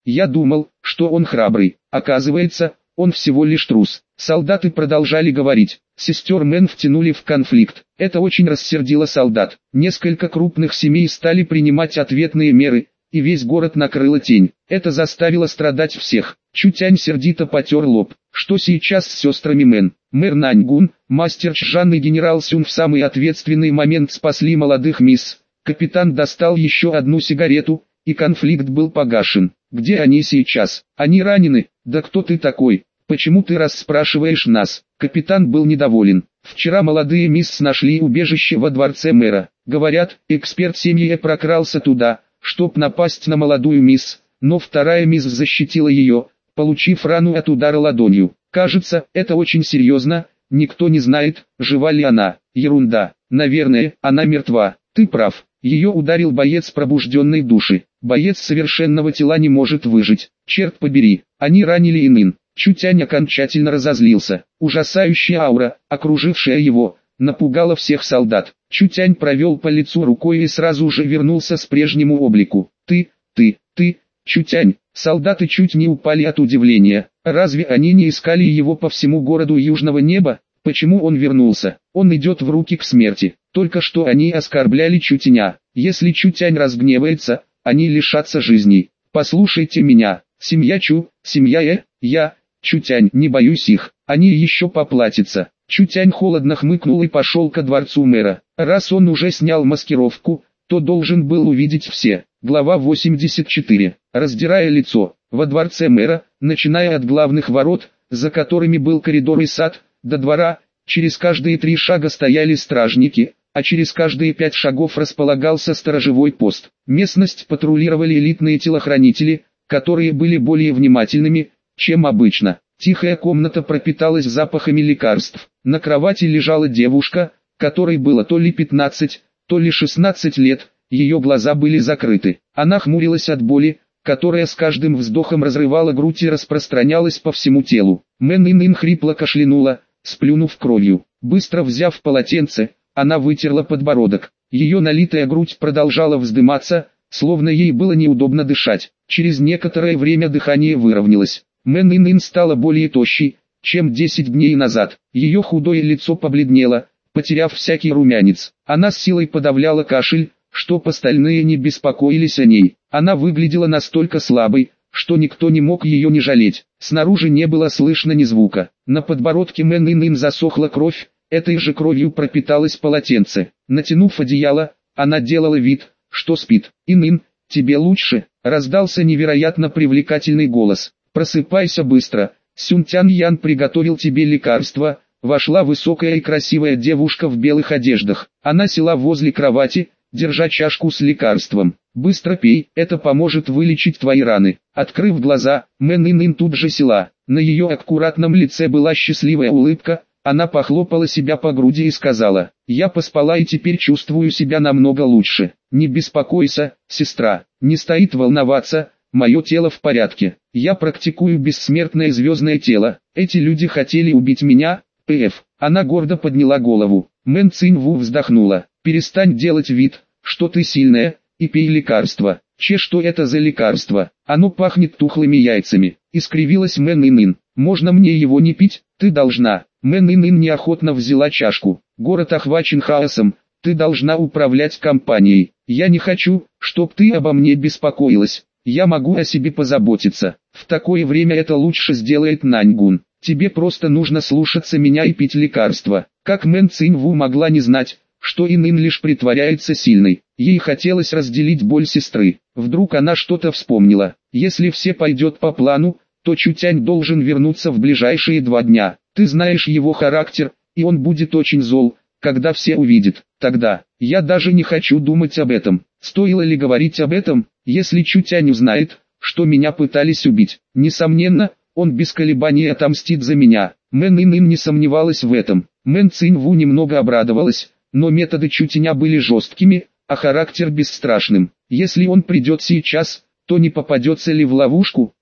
Я думал, что он храбрый. Оказывается, он всего лишь трус. Солдаты продолжали говорить. Сестер Мэн втянули в конфликт. Это очень рассердило солдат. Несколько крупных семей стали принимать ответные меры, и весь город накрыла тень. Это заставило страдать всех. Чутянь сердито потер лоб. Что сейчас с сестрами Мэн? Мэр Наньгун, мастер Чжан и генерал Сюн в самый ответственный момент спасли молодых мисс. Капитан достал еще одну сигарету, и конфликт был погашен. Где они сейчас? Они ранены. Да кто ты такой? Почему ты расспрашиваешь нас? Капитан был недоволен. Вчера молодые мисс нашли убежище во дворце мэра. Говорят, эксперт семьи прокрался туда, чтоб напасть на молодую мисс, но вторая мисс защитила ее, получив рану от удара ладонью. Кажется, это очень серьезно, никто не знает, жива ли она. Ерунда. Наверное, она мертва. Ты прав. Ее ударил боец пробужденной души. Боец совершенного тела не может выжить. Черт побери, они ранили Инын. Чутянь окончательно разозлился. Ужасающая аура, окружившая его, напугала всех солдат. Чутянь провел по лицу рукой и сразу же вернулся с прежнему облику. Ты, Чутянь. Солдаты чуть не упали от удивления. Разве они не искали его по всему городу Южного Неба? Почему он вернулся? Он идет в руки к смерти. Только что они оскорбляли Чутяня. Если Чутянь разгневается, они лишатся жизни. Послушайте меня. Семья Чу, семья я, Чутянь, не боюсь их. Они еще поплатятся. Чутянь холодно хмыкнул и пошел ко дворцу мэра. Раз он уже снял маскировку, то должен был увидеть все. Глава 84. Раздирая лицо, во дворце мэра, начиная от главных ворот, за которыми был коридор и сад, до двора, через каждые 3 шага стояли стражники, а через каждые 5 шагов располагался сторожевой пост. Местность патрулировали элитные телохранители, которые были более внимательными, чем обычно. Тихая комната пропиталась запахами лекарств. На кровати лежала девушка, которой было то ли 15, то ли 16 лет, ее глаза были закрыты. Она хмурилась от боли, которая с каждым вздохом разрывала грудь и распространялась по всему телу. Мэн Инын хрипло кашлянула, сплюнув кровью. Быстро взяв полотенце, она вытерла подбородок. Ее налитая грудь продолжала вздыматься, словно ей было неудобно дышать. Через некоторое время дыхание выровнялось. Мэн Инын стала более тощей, чем 10 дней назад. Ее худое лицо побледнело, потеряв всякий румянец. Она с силой подавляла кашель, чтоб остальные не беспокоились о ней. Она выглядела настолько слабой, что никто не мог ее не жалеть. Снаружи не было слышно ни звука. На подбородке Мэн Инын засохла кровь, этой же кровью пропиталось полотенце. Натянув одеяло, она делала вид, что спит. «Инын, тебе лучше?» — раздался невероятно привлекательный голос. «Просыпайся быстро, Сюнтян Ян приготовил тебе лекарство». Вошла высокая и красивая девушка в белых одеждах. Она села возле кровати, держа чашку с лекарством. «Быстро пей, это поможет вылечить твои раны». Открыв глаза, Мэн Инын тут же села. На ее аккуратном лице была счастливая улыбка. Она похлопала себя по груди и сказала: «Я поспала и теперь чувствую себя намного лучше. Не беспокойся, сестра, не стоит волноваться, мое тело в порядке. Я практикую бессмертное звездное тело. Эти люди хотели убить меня». П.Ф. Она гордо подняла голову. Мэн Циньву вздохнула. «Перестань делать вид, что ты сильная, и пей лекарство». Что это за лекарство? Оно пахнет тухлыми яйцами. Искривилась Мэн Инын. «Можно мне его не пить?» «Ты должна». Мэн Инын неохотно взяла чашку. «Город охвачен хаосом, ты должна управлять компанией. Я не хочу, чтоб ты обо мне беспокоилась. Я могу о себе позаботиться. В такое время это лучше сделает Наньгун. Тебе просто нужно слушаться меня и пить лекарства». Как Мэн Циньву могла не знать, что Инын лишь притворяется сильной. Ей хотелось разделить боль сестры. Вдруг она что-то вспомнила. Если все пойдет по плану, то Чутянь должен вернуться в ближайшие 2 дня. Ты знаешь его характер, и он будет очень зол, когда все увидят. Тогда, я даже не хочу думать об этом. Стоило ли говорить об этом, если Чутянь узнает, что меня пытались убить? Несомненно, он без колебаний отомстит за меня. Мэн Инын не сомневалась в этом. Мэн Циньву немного обрадовалась, но методы Чутяня были жесткими, а характер бесстрашным. Если он придет сейчас, то не попадется ли в ловушку?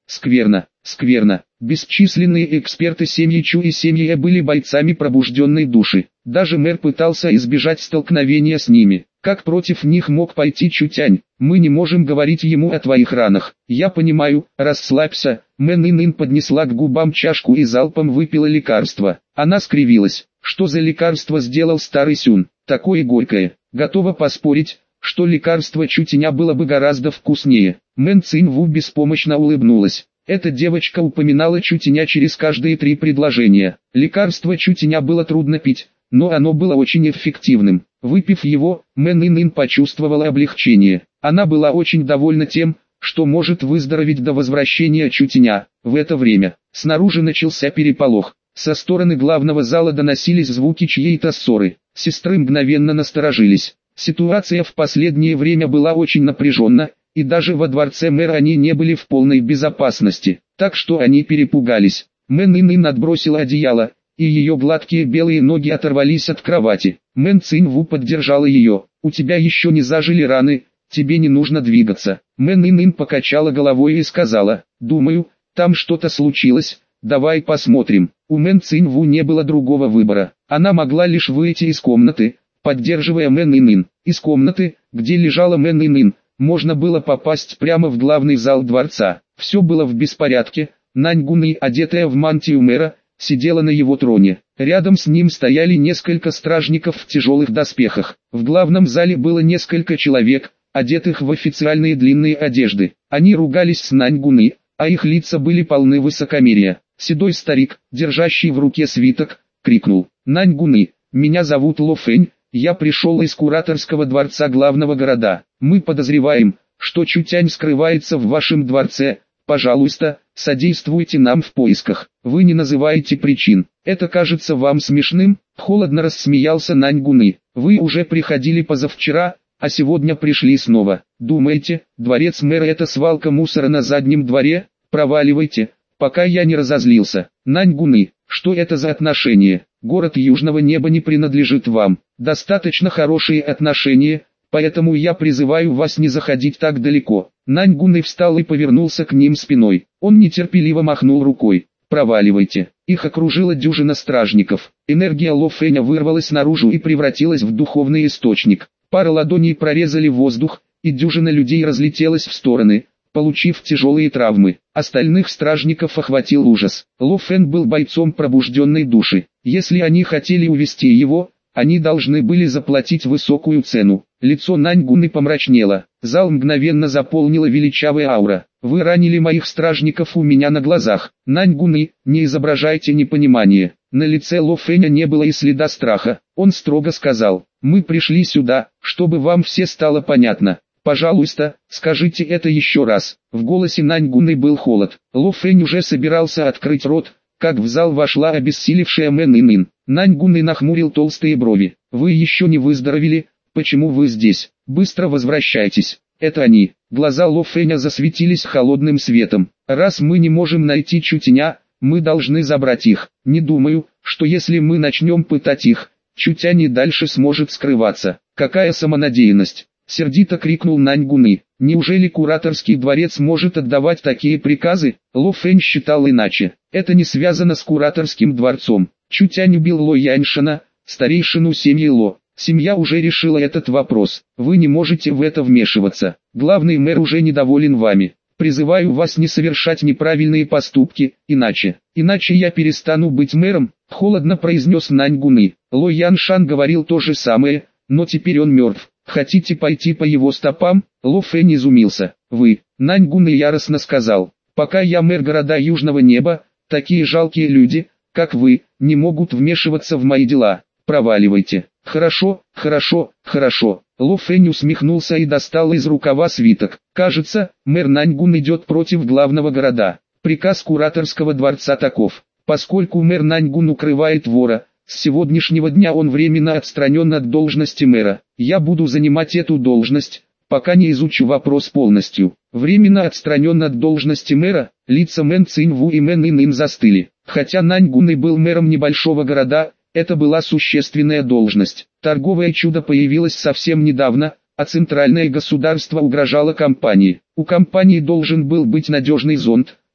Скверно, скверно. Бесчисленные эксперты семьи Чу и семьи Э были бойцами пробужденной души. Даже мэр пытался избежать столкновения с ними. Как против них мог пойти Чутянь? Мы не можем говорить ему о твоих ранах. Я понимаю, расслабься. Мэн Ин поднесла к губам чашку и залпом выпила лекарство. Она скривилась. Что за лекарство сделал старый Сюн? Такое горькое. Готова поспорить, что лекарство Чутяня было бы гораздо вкуснее. Мэн Цинву беспомощно улыбнулась. Эта девочка упоминала Чутяня через каждые 3 предложения. Лекарство Чутяня было трудно пить, но оно было очень эффективным. Выпив его, Мэн Ин почувствовала облегчение. Она была очень довольна тем, что может выздороветь до возвращения Чутяня. В это время снаружи начался переполох. Со стороны главного зала доносились звуки чьей-то ссоры. Сестры мгновенно насторожились. Ситуация в последнее время была очень напряженна, и даже во дворце мэра они не были в полной безопасности, так что они перепугались. Мэн Ин отбросила одеяло, и ее гладкие белые ноги оторвались от кровати. Мэн Цинву поддержала ее. «У тебя еще не зажили раны, тебе не нужно двигаться». Мэн Ин покачала головой и сказала: «Думаю, там что-то случилось, давай посмотрим». У Мэн Цинву не было другого выбора. Она могла лишь выйти из комнаты, поддерживая Мэн Ин. Из комнаты, где лежала Мэн Ин, можно было попасть прямо в главный зал дворца. Все было в беспорядке. Нань Гунэй, одетая в мантию мэра, сидела на его троне. Рядом с ним стояли несколько стражников в тяжелых доспехах. В главном зале было несколько человек, одетых в официальные длинные одежды. Они ругались с Нань Гунэй, а их лица были полны высокомерия. Седой старик, держащий в руке свиток, крикнул: «Нань Гунэй, меня зовут Ло Фэнь, я пришел из кураторского дворца главного города. Мы подозреваем, что Чутянь скрывается в вашем дворце. Пожалуйста, содействуйте нам в поисках. Вы не называете причин. Это кажется вам смешным?» Холодно рассмеялся Нань Гунэй. «Вы уже приходили позавчера, а сегодня пришли снова. Думаете, дворец мэра это свалка мусора на заднем дворе? Проваливайте, пока я не разозлился. Нань Гунэй, что это за отношения? Город Южного Неба не принадлежит вам. Достаточно хорошие отношения, поэтому я призываю вас не заходить так далеко». Нань Гунэй встал и повернулся к ним спиной. Он нетерпеливо махнул рукой. «Проваливайте». Их окружила дюжина стражников. Энергия Ло Фэня вырвалась наружу и превратилась в духовный источник. Пара ладоней прорезали воздух, и дюжина людей разлетелась в стороны, получив тяжелые травмы. Остальных стражников охватил ужас. Ло Фэн был бойцом пробужденной души. Если они хотели увести его, они должны были заплатить высокую цену. Лицо Нань Гунэй помрачнело. Зал мгновенно заполнила величавая аура. «Вы ранили моих стражников у меня на глазах. Нань Гунэй, не изображайте непонимание». На лице Ло Фэня не было и следа страха. Он строго сказал: «Мы пришли сюда, чтобы вам все стало понятно. Пожалуйста, скажите это еще раз». В голосе Нань Гунэй был холод. Ло Фэнь уже собирался открыть рот, как в зал вошла обессилевшая Мэн Ин. Нань Гунэй нахмурил толстые брови. «Вы еще не выздоровели? Почему вы здесь? Быстро возвращайтесь». «Это они». Глаза Ло Фэня засветились холодным светом. «Раз мы не можем найти Чутяня, мы должны забрать их. Не думаю, что если мы начнем пытать их, Чутянь и дальше сможет скрываться». «Какая самонадеянность!» — сердито крикнул Нань Гунэй. «Неужели кураторский дворец может отдавать такие приказы?» Ло Фэнь считал иначе. «Это не связано с кураторским дворцом. Чутянь убил Ло Яньшана, старейшину семьи Ло. Семья уже решила этот вопрос. Вы не можете в это вмешиваться. Главный мэр уже недоволен вами. Призываю вас не совершать неправильные поступки, иначе я перестану быть мэром», — холодно произнес Нань Гунэй. Ло Яншан говорил то же самое, но теперь он мертв. «Хотите пойти по его стопам?» Ло Фэнь изумился. «Вы», — Нань Гунэй яростно сказал, «пока я мэр города Южного Неба, такие жалкие люди, как вы, не могут вмешиваться в мои дела. Проваливайте». «Хорошо, хорошо, хорошо». Ло Фэнь усмехнулся и достал из рукава свиток. «Кажется, мэр Нань Гун идет против главного города. Приказ кураторского дворца таков. Поскольку мэр Нань Гун укрывает вора, с сегодняшнего дня он временно отстранен от должности мэра. Я буду занимать эту должность, пока не изучу вопрос полностью». Временно отстранен от должности мэра, лица Мэн Цинву и Мэн Ин застыли. Хотя Нань Гун и был мэром небольшого города, это была существенная должность. Торговое чудо появилось совсем недавно, а центральное государство угрожало компании. У компании должен был быть надежный зонт,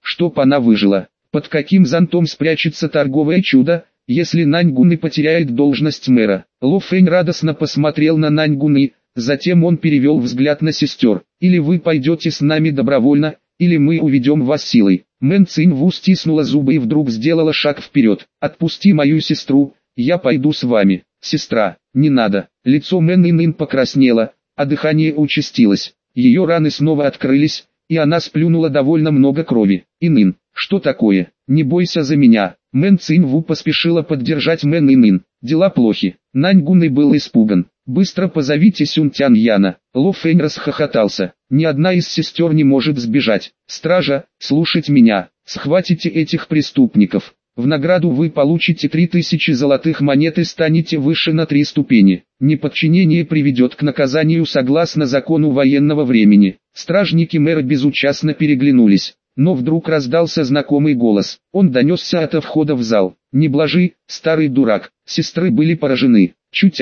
чтоб она выжила. Под каким зонтом спрячется торговое чудо, если Наньгуны потеряет должность мэра? Ло Фэнь радостно посмотрел на Наньгуны, затем он перевел взгляд на сестер. Или вы пойдете с нами добровольно, или мы уведем вас силой. Мэн Циньву стиснула зубы и вдруг сделала шаг вперед. Отпусти мою сестру, я пойду с вами. Сестра, не надо. Лицо Мэн Инын покраснело, а дыхание участилось. Ее раны снова открылись, и она сплюнула довольно много крови. Инын, что такое? Не бойся за меня. Мэн Циньву поспешила поддержать Мэн Инын. Дела плохи. Наньгуны был испуган. Быстро позовите Сюн Тянь Яна. Ло Фэнь расхохотался. Ни одна из сестер не может сбежать. Стража, слушать меня. Схватите этих преступников. В награду вы получите 3000 золотых монет и станете выше на 3 ступени. Неподчинение приведет к наказанию согласно закону военного времени. Стражники мэра безучастно переглянулись. Но вдруг раздался знакомый голос. Он донесся ото входа в зал. «Не блажи, старый дурак». Сестры были поражены.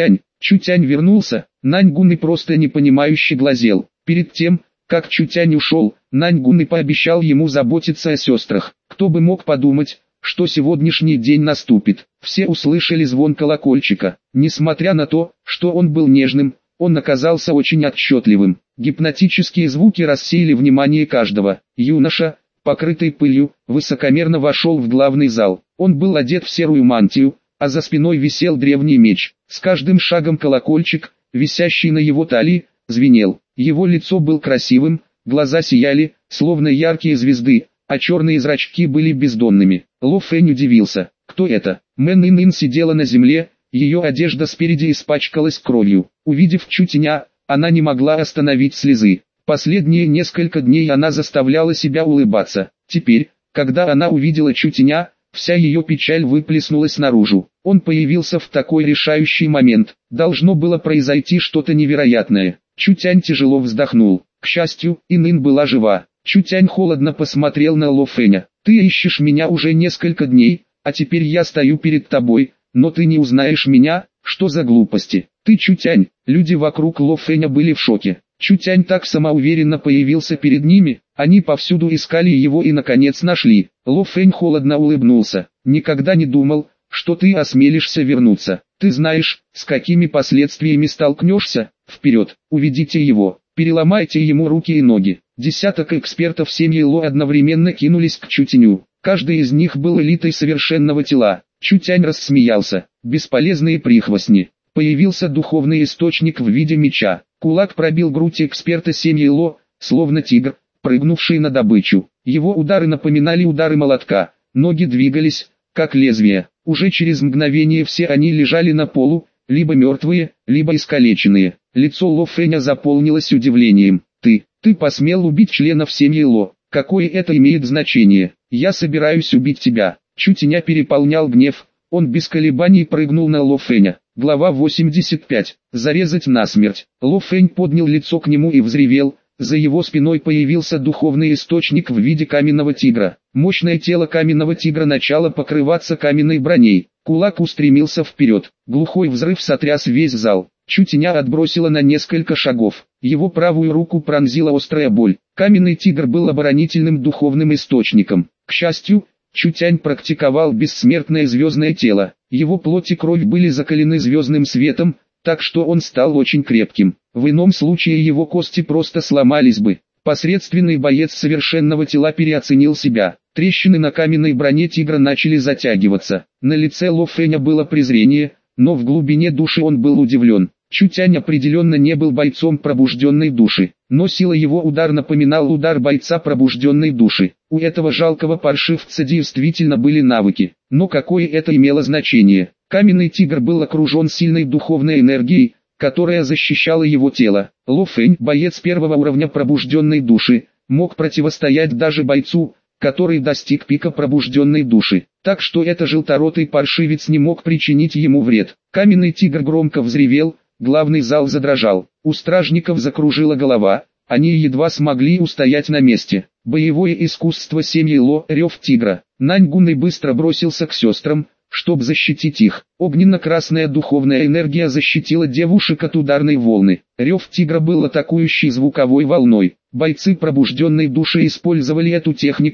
Чутянь вернулся. Наньгуны просто непонимающе глазел. Перед тем, как Чутянь ушел, Наньгуны пообещал ему заботиться о сестрах. Кто бы мог подумать, что сегодняшний день наступит. Все услышали звон колокольчика. Несмотря на то, что он был нежным, он оказался очень отчетливым. Гипнотические звуки рассеяли внимание каждого. Юноша, покрытый пылью, высокомерно вошел в главный зал. Он был одет в серую мантию, а за спиной висел древний меч. С каждым шагом колокольчик, висящий на его талии, звенел. Его лицо было красивым, глаза сияли, словно яркие звезды, а черные зрачки были бездонными. Ло Фэнь удивился. Кто это? Мэн Инын сидела на земле, ее одежда спереди испачкалась кровью. Увидев Чутяня, она не могла остановить слезы. Последние несколько дней она заставляла себя улыбаться. Теперь, когда она увидела Чутяня, вся ее печаль выплеснулась наружу. Он появился в такой решающий момент. Должно было произойти что-то невероятное. Чутянь тяжело вздохнул. К счастью, Инын была жива. Чутянь холодно посмотрел на Ло Фэня. «Ты ищешь меня уже несколько дней, а теперь я стою перед тобой, но ты не узнаешь меня, что за глупости? Ты Чутянь». Люди вокруг Ло Фэня были в шоке. Чутянь так самоуверенно появился перед ними, они повсюду искали его и наконец нашли. Ло Фэнь холодно улыбнулся. «Никогда не думал, что ты осмелишься вернуться. Ты знаешь, с какими последствиями столкнешься? Вперед, уведите его, переломайте ему руки и ноги». Десяток экспертов семьи Ло одновременно кинулись к Чутяню. Каждый из них был элитой совершенного тела. Чутянь рассмеялся. Бесполезные прихвостни. Появился духовный источник в виде меча. Кулак пробил грудь эксперта семьи Ло, словно тигр, прыгнувший на добычу. Его удары напоминали удары молотка. Ноги двигались, как лезвия. Уже через мгновение все они лежали на полу, либо мертвые, либо искалеченные. Лицо Ло Фэня заполнилось удивлением. Ты посмел убить членов семьи Ло. Какое это имеет значение? Я собираюсь убить тебя. Чутяня переполнял гнев. Он без колебаний прыгнул на Ло Фэня. Глава 85. Зарезать насмерть. Ло Фэнь поднял лицо к нему и взревел. За его спиной появился духовный источник в виде каменного тигра. Мощное тело каменного тигра начало покрываться каменной броней. Кулак устремился вперед. Глухой взрыв сотряс весь зал. Чутяня отбросило на несколько шагов. Его правую руку пронзила острая боль. Каменный тигр был оборонительным духовным источником. К счастью, Чутянь практиковал бессмертное звездное тело. Его плоть и кровь были закалены звездным светом, так что он стал очень крепким. В ином случае его кости просто сломались бы. Посредственный боец совершенного тела переоценил себя. Трещины на каменной броне тигра начали затягиваться. На лице Ло Фэня было презрение, но в глубине души он был удивлен. Чутянь определенно не был бойцом пробужденной души, но сила его удара напоминал удар бойца пробужденной души. У этого жалкого паршивца действительно были навыки, но какое это имело значение? Каменный тигр был окружен сильной духовной энергией, которая защищала его тело. Ло Фэнь, боец первого уровня пробужденной души, мог противостоять даже бойцу, который достиг пика пробужденной души. Так что этот желторотый паршивец не мог причинить ему вред. Каменный тигр громко взревел. Главный зал задрожал, у стражников закружила голова, они едва смогли устоять на месте. Боевое искусство семьи Ло, рев тигра. Наньгуны быстро бросился к сестрам, чтобы защитить их. Огненно-красная духовная энергия защитила девушек от ударной волны. Рев тигра был атакующей звуковой волной. Бойцы пробужденной души использовали эту технику,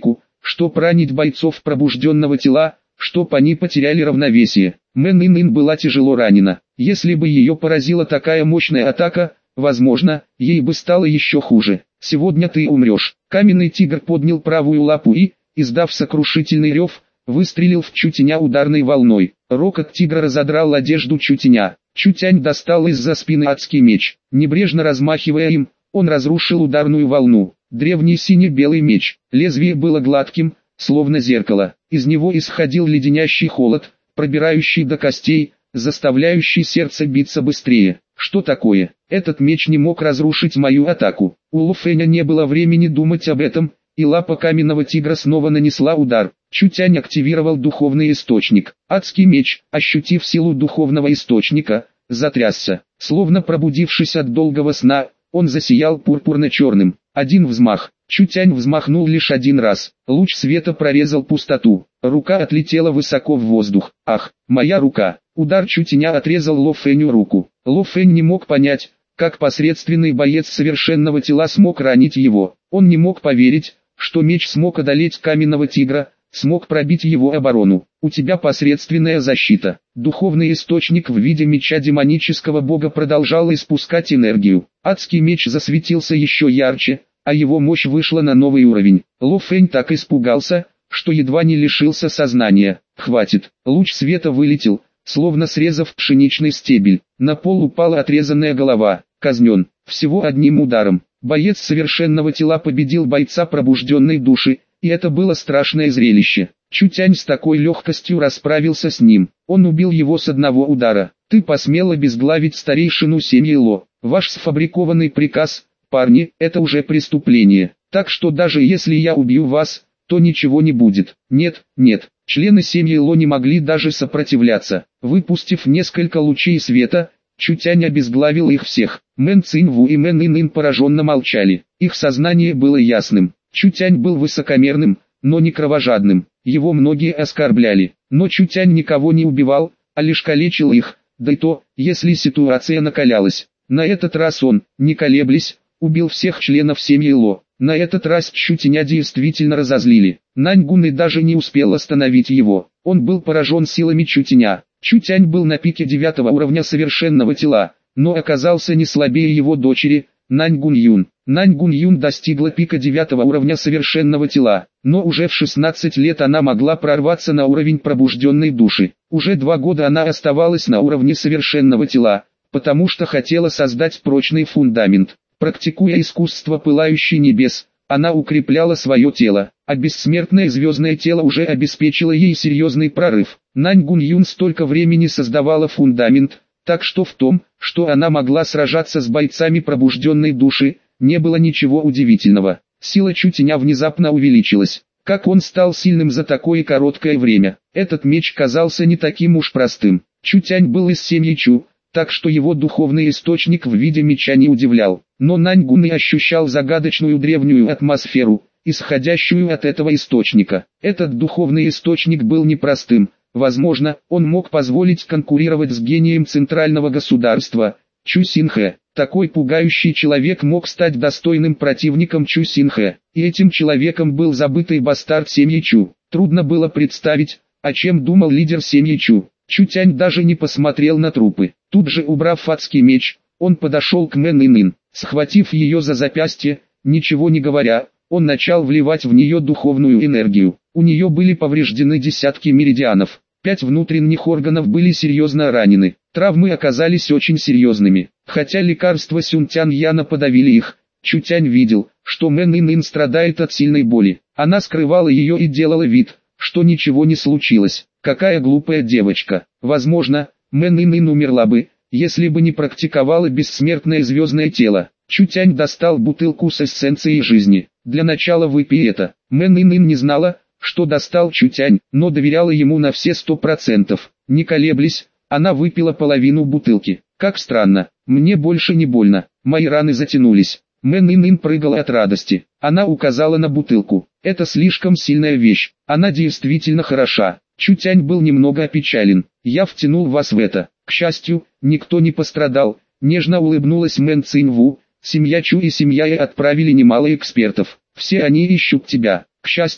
чтоб ранить бойцов пробужденного тела, чтоб они потеряли равновесие. Мэн Ин была тяжело ранена. Если бы ее поразила такая мощная атака, возможно, ей бы стало еще хуже. «Сегодня ты умрешь». Каменный тигр поднял правую лапу и, издав сокрушительный рев, выстрелил в Чутяня ударной волной. Рокот тигра разодрал одежду Чутяня. Чутянь достал из-за спины адский меч. Небрежно размахивая им, он разрушил ударную волну. Древний сине-белый меч. Лезвие было гладким, словно зеркало. Из него исходил леденящий холод, пробирающий до костей, заставляющий сердце биться быстрее. Что такое? Этот меч не мог разрушить мою атаку. У Ло Фэня не было времени думать об этом, и лапа каменного тигра снова нанесла удар. Чутянь активировал духовный источник. Адский меч, ощутив силу духовного источника, затрясся. Словно пробудившись от долгого сна, он засиял пурпурно-черным. Один взмах. Чутянь взмахнул лишь один раз. Луч света прорезал пустоту. Рука отлетела высоко в воздух. Ах, моя рука! Удар Чутяня отрезал Ло Фэню руку. Ло Фэнь не мог понять, как посредственный боец совершенного тела смог ранить его. Он не мог поверить, что меч смог одолеть каменного тигра, смог пробить его оборону. У тебя посредственная защита. Духовный источник в виде меча демонического бога продолжал испускать энергию. Адский меч засветился еще ярче, а его мощь вышла на новый уровень. Ло Фэнь так испугался, что едва не лишился сознания. Хватит. Луч света вылетел, словно срезав пшеничный стебель. На пол упала отрезанная голова. Казнен. Всего одним ударом. Боец совершенного тела победил бойца пробужденной души, и это было страшное зрелище. Чутянь с такой легкостью расправился с ним. Он убил его с одного удара. Ты посмел обезглавить старейшину семьи Ло. Ваш сфабрикованный приказ, парни, это уже преступление. Так что даже если я убью вас, то ничего не будет. Нет, нет. Члены семьи Ло не могли даже сопротивляться. Выпустив несколько лучей света, Чутянь обезглавил их всех. Мэн Циньву и Мэн Ин пораженно молчали. Их сознание было ясным. Чутянь был высокомерным, но не кровожадным. Его многие оскорбляли. Но Чутянь никого не убивал, а лишь калечил их, да и то, если ситуация накалялась. На этот раз он, не колеблясь, убил всех членов семьи Ло. На этот раз Чутяня действительно разозлили. Наньгун и даже не успел остановить его. Он был поражен силами Чутяня. Чутянь был на пике 9 уровня совершенного тела, но оказался не слабее его дочери, Наньгун Юн. Наньгун Юн достигла пика 9 уровня совершенного тела, но уже в 16 лет она могла прорваться на уровень пробужденной души. Уже 2 года она оставалась на уровне совершенного тела, потому что хотела создать прочный фундамент. Практикуя искусство пылающий небес, она укрепляла свое тело, а бессмертное звездное тело уже обеспечило ей серьезный прорыв. Наньгун Юн столько времени создавала фундамент, так что в том, что она могла сражаться с бойцами пробужденной души, не было ничего удивительного. Сила Чутяня внезапно увеличилась. Как он стал сильным за такое короткое время. Этот меч казался не таким уж простым. Чутянь был из семьи Чу, так что его духовный источник в виде меча не удивлял. Но Наньгун и ощущал загадочную древнюю атмосферу, исходящую от этого источника. Этот духовный источник был непростым. Возможно, он мог позволить конкурировать с гением центрального государства, Чу Синхэ. Такой пугающий человек мог стать достойным противником Чу Синхэ. И этим человеком был забытый бастард семьи Чу. Трудно было представить, о чем думал лидер семьи Чу. Чутянь даже не посмотрел на трупы. Тут же убрав адский меч, он подошел к Мэн Ин. Схватив ее за запястье, ничего не говоря, он начал вливать в нее духовную энергию. У нее были повреждены десятки меридианов. 5 внутренних органов были серьезно ранены. Травмы оказались очень серьезными. Хотя лекарства Сюнтян Яна подавили их, Чутянь видел, что Мэн Ин страдает от сильной боли. Она скрывала ее и делала вид, что ничего не случилось. Какая глупая девочка. Возможно, Мэн Ин умерла бы, если бы не практиковала бессмертное звездное тело. Чутянь достал бутылку с эссенцией жизни. Для начала выпей это. Мэн Ин не знала, что достал Чутянь, но доверяла ему на все 100%. Не колеблясь, она выпила половину бутылки. Как странно, мне больше не больно, мои раны затянулись. Мэн Ин прыгала от радости. Она указала на бутылку. Это слишком сильная вещь, она действительно хороша. Чутянь был немного опечален. Я втянул вас в это. К счастью, никто не пострадал. Нежно улыбнулась Мэн Циньву. Семья Чу и семья Э отправили немало экспертов. Все они ищут тебя. К счастью,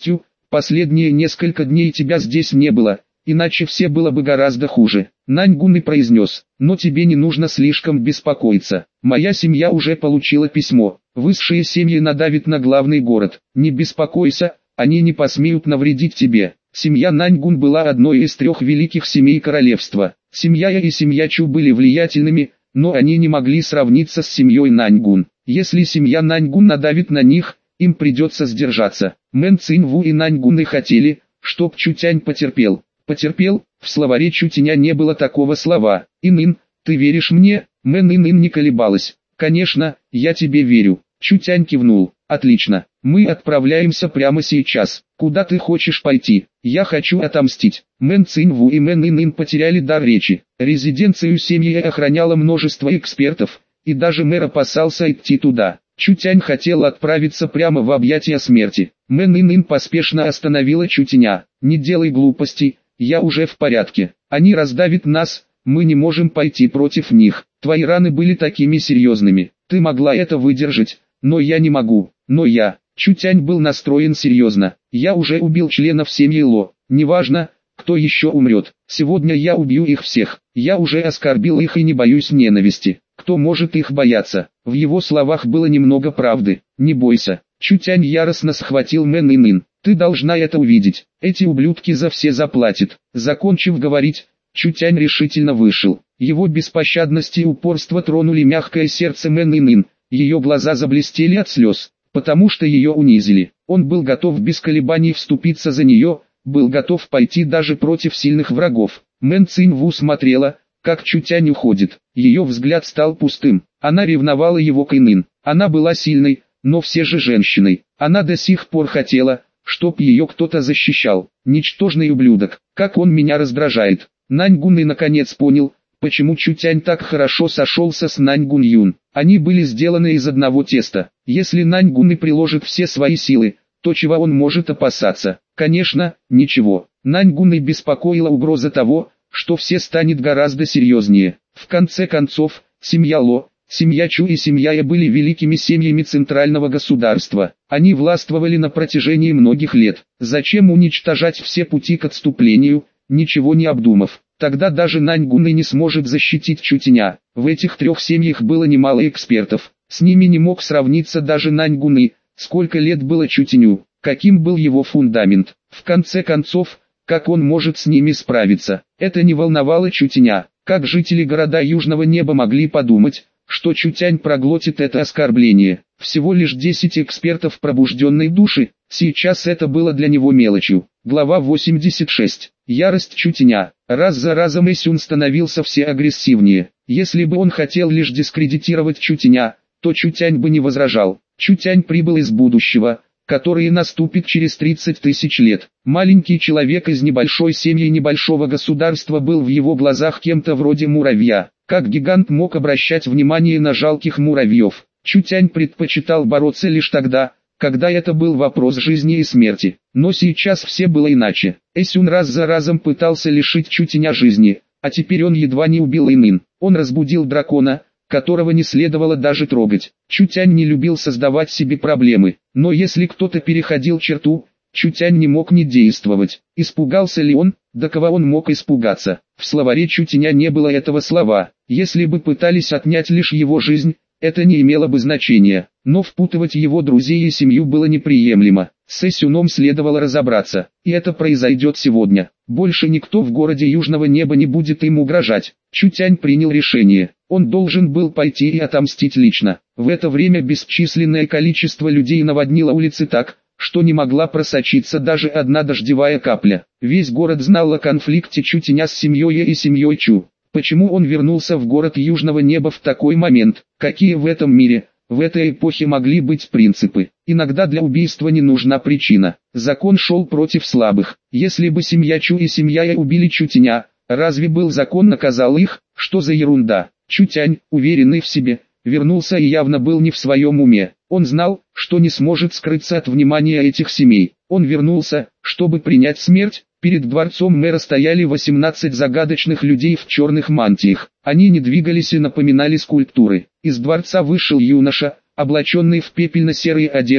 Последние несколько дней тебя здесь не было, иначе все было бы гораздо хуже. Наньгун произнес, но тебе не нужно слишком беспокоиться. Моя семья уже получила письмо. Высшие семьи надавят на главный город. Не беспокойся, они не посмеют навредить тебе. Семья Наньгун была одной из 3 великих семей королевства. Семья Я и семья Чу были влиятельными, но они не могли сравниться с семьей Наньгун. Если семья Наньгун надавит на них, им придется сдержаться. Мэн Циньву и Наньгуны хотели, чтоб Чутянь потерпел. Потерпел, в словаре Чутяня не было такого слова. Ин-ин, ты веришь мне? Мэн Ин-ин не колебалась. Конечно, я тебе верю. Чутянь кивнул. Отлично, мы отправляемся прямо сейчас. Куда ты хочешь пойти? Я хочу отомстить. Мэн Циньву и Мэн Ин-ин потеряли дар речи. Резиденцию семьи охраняло множество экспертов, и даже мэр опасался идти туда. Чутянь хотел отправиться прямо в объятия смерти. Мэн Ин-ин поспешно остановила Чутяня. Не делай глупостей, я уже в порядке. Они раздавят нас, мы не можем пойти против них. Твои раны были такими серьезными. Ты могла это выдержать, но я не могу. Но я... Чутянь был настроен серьезно. Я уже убил членов семьи Ло. Неважно, кто еще умрет. Сегодня я убью их всех. Я уже оскорбил их и не боюсь ненависти. Кто может их бояться? В его словах было немного правды. Не бойся. Чутянь яростно схватил Мэн Ин-ин. Ты должна это увидеть. Эти ублюдки за все заплатят. Закончив говорить, Чутянь решительно вышел. Его беспощадность и упорство тронули мягкое сердце Мэн Ин-ин. Ее глаза заблестели от слез, потому что ее унизили. Он был готов без колебаний вступиться за нее, был готов пойти даже против сильных врагов. Мэн Циньву смотрела, как Чутянь уходит. Ее взгляд стал пустым. Она ревновала его к Ин-ин. Она была сильной, но все же женщиной. Она до сих пор хотела, чтоб ее кто-то защищал. Ничтожный ублюдок, как он меня раздражает. Наньгун наконец понял, почему Чутянь так хорошо сошелся с Наньгун Юн. Они были сделаны из одного теста. Если Наньгун приложит все свои силы, то чего он может опасаться? Конечно, ничего. Наньгун беспокоила угроза того, что все станет гораздо серьезнее. В конце концов, семья Ло, семья Чу и семья Я были великими семьями центрального государства. Они властвовали на протяжении многих лет. Зачем уничтожать все пути к отступлению, ничего не обдумав? Тогда даже Наньгун не сможет защитить Чутяня. В этих 3 семьях было немало экспертов. С ними не мог сравниться даже Наньгун. Сколько лет было Чутяню? Каким был его фундамент? В конце концов, как он может с ними справиться? Это не волновало Чутяня. Как жители города Южного Неба могли подумать, что Чутянь проглотит это оскорбление? Всего лишь 10 экспертов пробужденной души, сейчас это было для него мелочью. Глава 86. Ярость Чутяня. Раз за разом Эсюн становился все агрессивнее. Если бы он хотел лишь дискредитировать Чутяня, то Чутянь бы не возражал. Чутянь прибыл из будущего, которое наступит через 30 тысяч лет. Маленький человек из небольшой семьи небольшого государства был в его глазах кем-то вроде муравья. Как гигант мог обращать внимание на жалких муравьев? Чутянь предпочитал бороться лишь тогда, когда это был вопрос жизни и смерти. Но сейчас все было иначе. Эсюн раз за разом пытался лишить Чутяня жизни, а теперь он едва не убил Ин-ин. Он разбудил дракона, которого не следовало даже трогать. Чутянь не любил создавать себе проблемы, но если кто-то переходил черту, Чутянь не мог не действовать. Испугался ли он? Да кого он мог испугаться? В словаре Чутяня не было этого слова. Если бы пытались отнять лишь его жизнь, это не имело бы значения, но впутывать его друзей и семью было неприемлемо. С Эсюном следовало разобраться, и это произойдет сегодня. Больше никто в городе Южного Неба не будет им угрожать. Чутянь принял решение. Он должен был пойти и отомстить лично. В это время бесчисленное количество людей наводнило улицы так, что не могла просочиться даже одна дождевая капля. Весь город знал о конфликте Чутяня с семьей и семьей Чу. Почему он вернулся в город Южного Неба в такой момент? Какие в этом мире, в этой эпохе могли быть принципы? Иногда для убийства не нужна причина. Закон шел против слабых. Если бы семья Чу и семья Я убили Чутяня, разве был закон наказал их? Что за ерунда? Чутянь, уверенный в себе, вернулся и явно был не в своем уме. Он знал, что не сможет скрыться от внимания этих семей. Он вернулся, чтобы принять смерть. Перед дворцом мэра стояли 18 загадочных людей в черных мантиях. Они не двигались и напоминали скульптуры. Из дворца вышел юноша, облаченный в пепельно-серые одежды,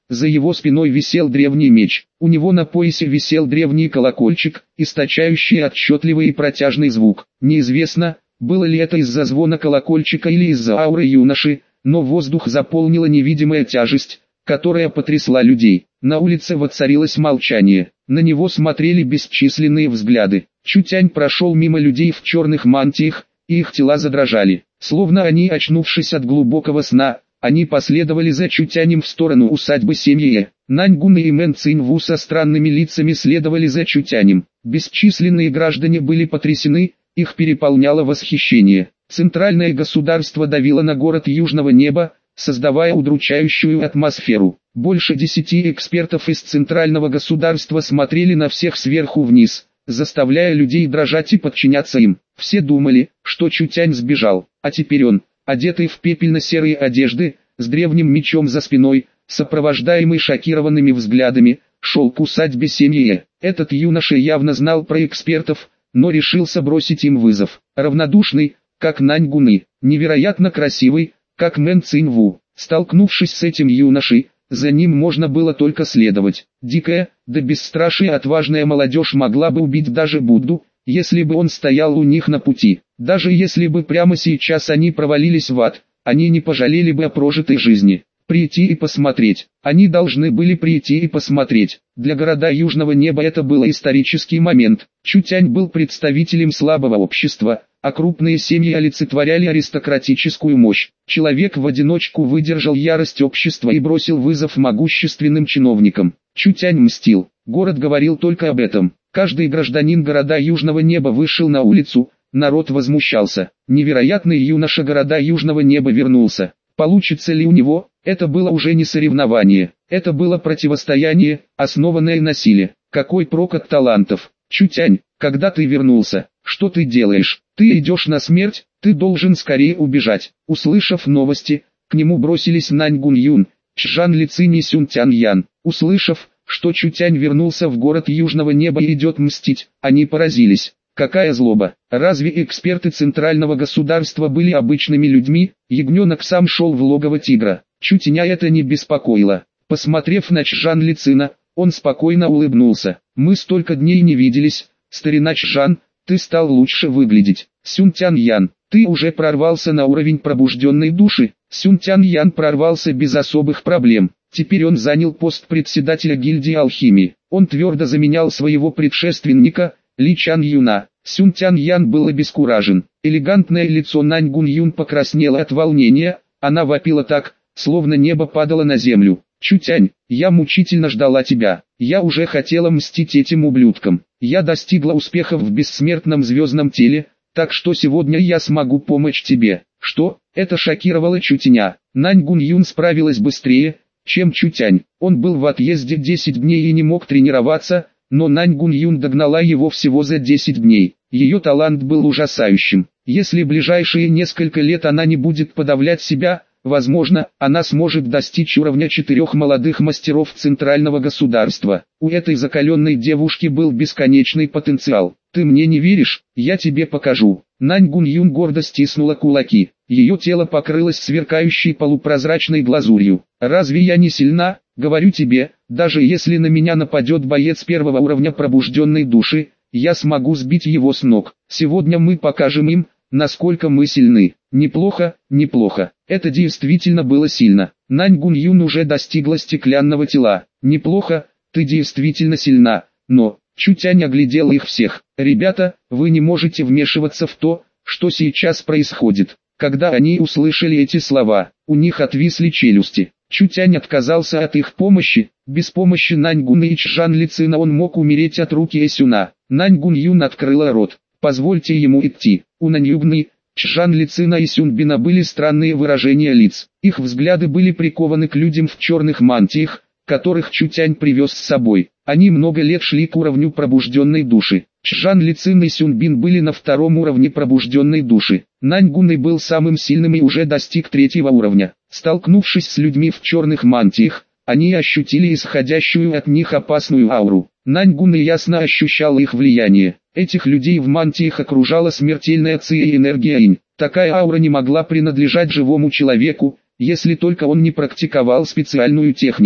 за его спиной висел древний меч. У него на поясе висел древний колокольчик, источающий отчетливый и протяжный звук. Неизвестно, было ли это из-за звона колокольчика или из-за ауры юноши, но воздух заполнила невидимая тяжесть, которая потрясла людей. На улице воцарилось молчание. На него смотрели бесчисленные взгляды. Чутянь прошел мимо людей в черных мантиях, и их тела задрожали. Словно они, очнувшись от глубокого сна, они последовали за Чутянем в сторону усадьбы семьи. Наньгун и Мэн Циньву со странными лицами следовали за Чутянем. Бесчисленные граждане были потрясены, их переполняло восхищение. Центральное государство давило на город Южного Неба, создавая удручающую атмосферу. Больше 10 экспертов из центрального государства смотрели на всех сверху вниз, заставляя людей дрожать и подчиняться им. Все думали, что Чутянь сбежал, а теперь он, одетый в пепельно-серые одежды, с древним мечом за спиной, сопровождаемый шокированными взглядами, шел к усадьбе семьи. Этот юноша явно знал про экспертов, но решился бросить им вызов. Равнодушный, как Наньгун, невероятно красивый, как Мэн Циньву. Столкнувшись с этим юношей, за ним можно было только следовать. Дикая, да бесстрашная отважная молодежь могла бы убить даже Будду, если бы он стоял у них на пути. Даже если бы прямо сейчас они провалились в ад, они не пожалели бы о прожитой жизни. Прийти и посмотреть. Они должны были прийти и посмотреть. Для города Южного Неба это был исторический момент. Чутянь был представителем слабого общества, а крупные семьи олицетворяли аристократическую мощь. Человек в одиночку выдержал ярость общества и бросил вызов могущественным чиновникам. Чутянь мстил. Город говорил только об этом. Каждый гражданин города Южного Неба вышел на улицу, народ возмущался. Невероятный юноша города Южного Неба вернулся. Получится ли у него? Это было уже не соревнование. Это было противостояние, основанное на силе. Какой прок от талантов? Чутянь, когда ты вернулся, что ты делаешь? Ты идешь на смерть, ты должен скорее убежать. Услышав новости, к нему бросились Наньгун Юн, Чжан Лицинь и Сюн Тянь Ян. Услышав, что Чутянь вернулся в город Южного Неба и идет мстить, они поразились. Какая злоба! Разве эксперты центрального государства были обычными людьми? Ягненок сам шел в логово тигра. Чутяня это не беспокоило. Посмотрев на Чжан Лицина, он спокойно улыбнулся. Мы столько дней не виделись, старина Чжан, ты стал лучше выглядеть. Сюн Тянь Ян, ты уже прорвался на уровень пробужденной души. Сюн Тянь Ян прорвался без особых проблем. Теперь он занял пост председателя гильдии алхимии. Он твердо заменял своего предшественника, Ли Чан Юна. Сюн Тянь Ян был обескуражен. Элегантное лицо Наньгун Юн покраснело от волнения, она вопила так, словно небо падало на землю. Чутянь, я мучительно ждала тебя. Я уже хотела мстить этим ублюдкам. Я достигла успеха в бессмертном звездном теле, так что сегодня я смогу помочь тебе. Что? Это шокировало Чутяня. Наньгун Юн справилась быстрее, чем Чутянь. Он был в отъезде 10 дней и не мог тренироваться, но Наньгун Юн догнала его всего за 10 дней. Ее талант был ужасающим. Если ближайшие несколько лет она не будет подавлять себя, возможно, она сможет достичь уровня 4 молодых мастеров центрального государства. У этой закаленной девушки был бесконечный потенциал. Ты мне не веришь? Я тебе покажу. Наньгун Юн гордо стиснула кулаки. Ее тело покрылось сверкающей полупрозрачной глазурью. Разве я не сильна? Говорю тебе, даже если на меня нападет боец первого уровня пробужденной души, я смогу сбить его с ног. Сегодня мы покажем им, насколько мы сильны. Неплохо, неплохо. Это действительно было сильно. Наньгун Юн уже достигла стеклянного тела. Неплохо, ты действительно сильна, но... Чутянь оглядел их всех. Ребята, вы не можете вмешиваться в то, что сейчас происходит. Когда они услышали эти слова, у них отвисли челюсти. Чутянь отказался от их помощи. Без помощи Наньгуна и Чжан Лицина он мог умереть от руки Эсюна. Наньгун Юн открыла рот. Позвольте ему идти. У Наньюбны, Чжан Лицина и Сюнбина были странные выражения лиц. Их взгляды были прикованы к людям в черных мантиях, которых Чутянь привез с собой. Они много лет шли к уровню пробужденной души. Чжан Лицин и Сюнбин были на 2-м уровне пробужденной души. Наньгун был самым сильным и уже достиг 3-го уровня. Столкнувшись с людьми в черных мантиях, они ощутили исходящую от них опасную ауру. Наньгун ясно ощущал их влияние. Этих людей в мантиях окружала смертельная ци и энергия инь. Такая аура не могла принадлежать живому человеку, если только он не практиковал специальную технику.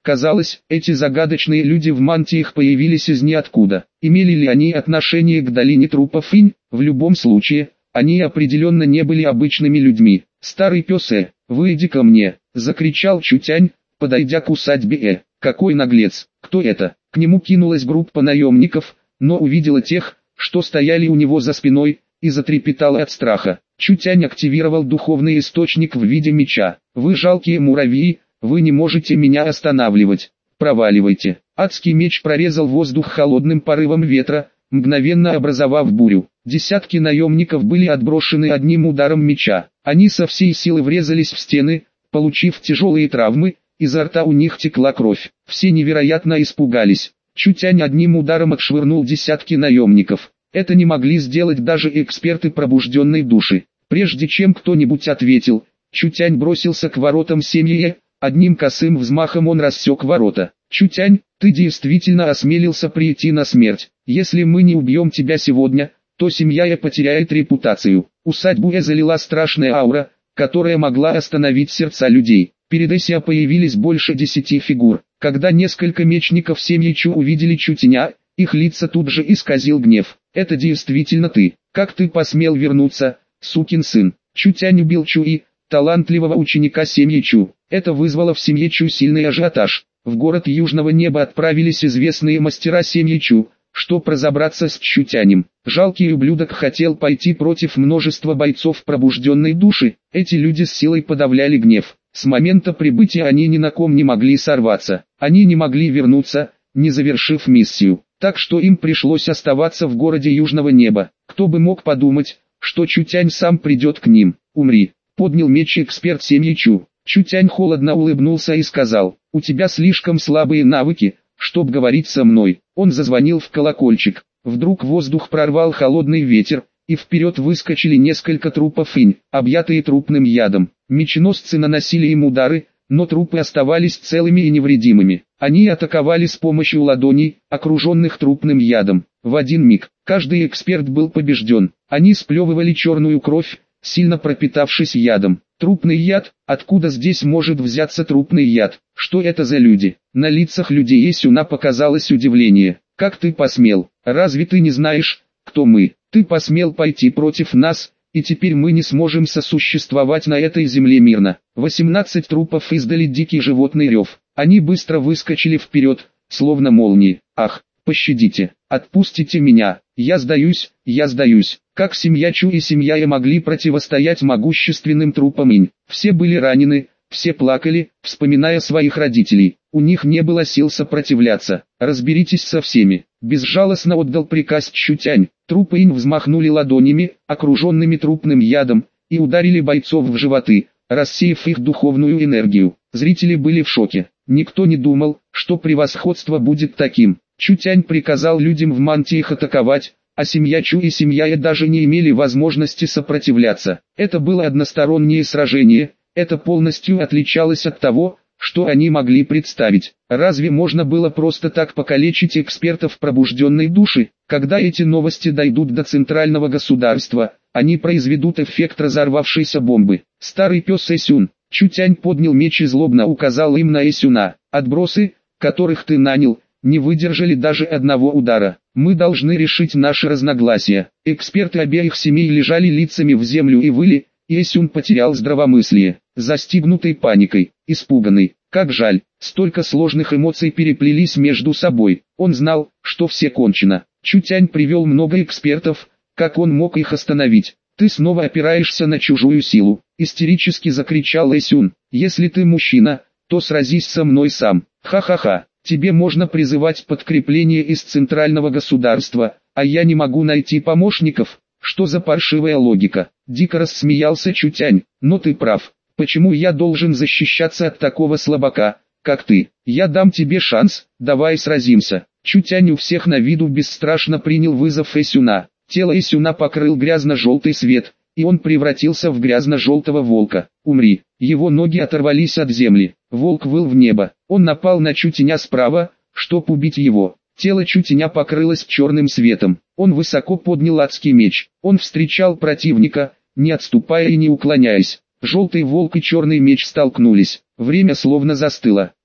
Казалось, эти загадочные люди в мантиях появились из ниоткуда. Имели ли они отношение к долине трупов Инь? В любом случае, они определенно не были обычными людьми. «Старый пес выйди ко мне!» — закричал Чутянь, подойдя к усадьбе «Какой наглец! Кто это?» К нему кинулась группа наемников, но увидела тех, что стояли у него за спиной, и затрепетала от страха. Чутянь активировал духовный источник в виде меча. «Вы жалкие муравьи, вы не можете меня останавливать. Проваливайте!» Адский меч прорезал воздух холодным порывом ветра, мгновенно образовав бурю. Десятки наемников были отброшены одним ударом меча. Они со всей силы врезались в стены, получив тяжелые травмы, изо рта у них текла кровь. Все невероятно испугались. Чутянь одним ударом отшвырнул десятки наемников. Это не могли сделать даже эксперты пробужденной души. Прежде чем кто-нибудь ответил, Чутянь бросился к воротам семьи. Одним косым взмахом он рассек ворота. «Чутянь, ты действительно осмелился прийти на смерть. Если мы не убьем тебя сегодня, то семья потеряет репутацию». Усадьбу залила страшная аура, которая могла остановить сердца людей. Перед Эсиа появились больше 10 фигур. Когда несколько мечников семьи Чу увидели Чутяня, их лица тут же исказил гнев. «Это действительно ты. Как ты посмел вернуться, сукин сын?» Чутянь убил Чуи, талантливого ученика семьи Чу. Это вызвало в семье Чу сильный ажиотаж. В город Южного Неба отправились известные мастера семьи Чу, чтобы разобраться с Чутянем. Жалкий ублюдок хотел пойти против множества бойцов пробужденной души. Эти люди с силой подавляли гнев. С момента прибытия они ни на ком не могли сорваться. Они не могли вернуться, не завершив миссию. Так что им пришлось оставаться в городе Южного Неба. Кто бы мог подумать, что Чутянь сам придет к ним. «Умри», — поднял меч эксперт семьи Чу. Чутянь холодно улыбнулся и сказал: «У тебя слишком слабые навыки, чтоб говорить со мной». Он зазвонил в колокольчик. Вдруг воздух прорвал холодный ветер, и вперед выскочили несколько трупов инь, объятые трупным ядом. Меченосцы наносили им удары, но трупы оставались целыми и невредимыми. Они атаковали с помощью ладоней, окруженных трупным ядом. В один миг, каждый эксперт был побежден. Они сплевывали черную кровь, сильно пропитавшись ядом. Трупный яд? Откуда здесь может взяться трупный яд? Что это за люди? На лицах людей Эсюна показалось удивление. «Как ты посмел? Разве ты не знаешь, кто мы? Ты посмел пойти против нас, и теперь мы не сможем сосуществовать на этой земле мирно». 18 трупов издали дикий животный рев. Они быстро выскочили вперед, словно молнии. «Ах, пощадите, отпустите меня, я сдаюсь, я сдаюсь». Как семья Чу и семья могли противостоять могущественным трупам инь? Все были ранены, все плакали, вспоминая своих родителей. У них не было сил сопротивляться. «Разберитесь со всеми», — безжалостно отдал приказ Чутянь. Трупы инь взмахнули ладонями, окруженными трупным ядом, и ударили бойцов в животы, рассеяв их духовную энергию. Зрители были в шоке. Никто не думал, что превосходство будет таким. Чутянь приказал людям в мантиях атаковать, а семья Чу и семья даже не имели возможности сопротивляться. Это было одностороннее сражение, это полностью отличалось от того, что они могли представить. Разве можно было просто так покалечить экспертов пробужденной души? Когда эти новости дойдут до центрального государства, они произведут эффект разорвавшейся бомбы. «Старый пес Эсюн», Чутянь поднял меч и злобно указал им на Эсюна. «Отбросы, которых ты нанял, не выдержали даже одного удара. Мы должны решить наши разногласия». Эксперты обеих семей лежали лицами в землю и выли, и Эсюн потерял здравомыслие, застигнутый паникой, испуганный. Как жаль, столько сложных эмоций переплелись между собой. Он знал, что все кончено. Чутянь привел много экспертов, как он мог их остановить? «Ты снова опираешься на чужую силу», — истерически закричал Эсюн. «Если ты мужчина, то сразись со мной сам. Ха-ха-ха. Тебе можно призывать подкрепление из центрального государства, а я не могу найти помощников. Что за паршивая логика?» Дико рассмеялся Чутянь. «Но ты прав. Почему я должен защищаться от такого слабака, как ты? Я дам тебе шанс, давай сразимся». Чутянь у всех на виду бесстрашно принял вызов Эсюна. Тело Эсюна покрыл грязно-желтый свет, и он превратился в грязно-желтого волка. «Умри». Его ноги оторвались от земли. Волк выл в небо. Он напал на Чутяня справа, чтоб убить его. Тело Чутяня покрылось черным светом. Он высоко поднял адский меч. Он встречал противника, не отступая и не уклоняясь. Желтый волк и черный меч столкнулись. Время словно застыло.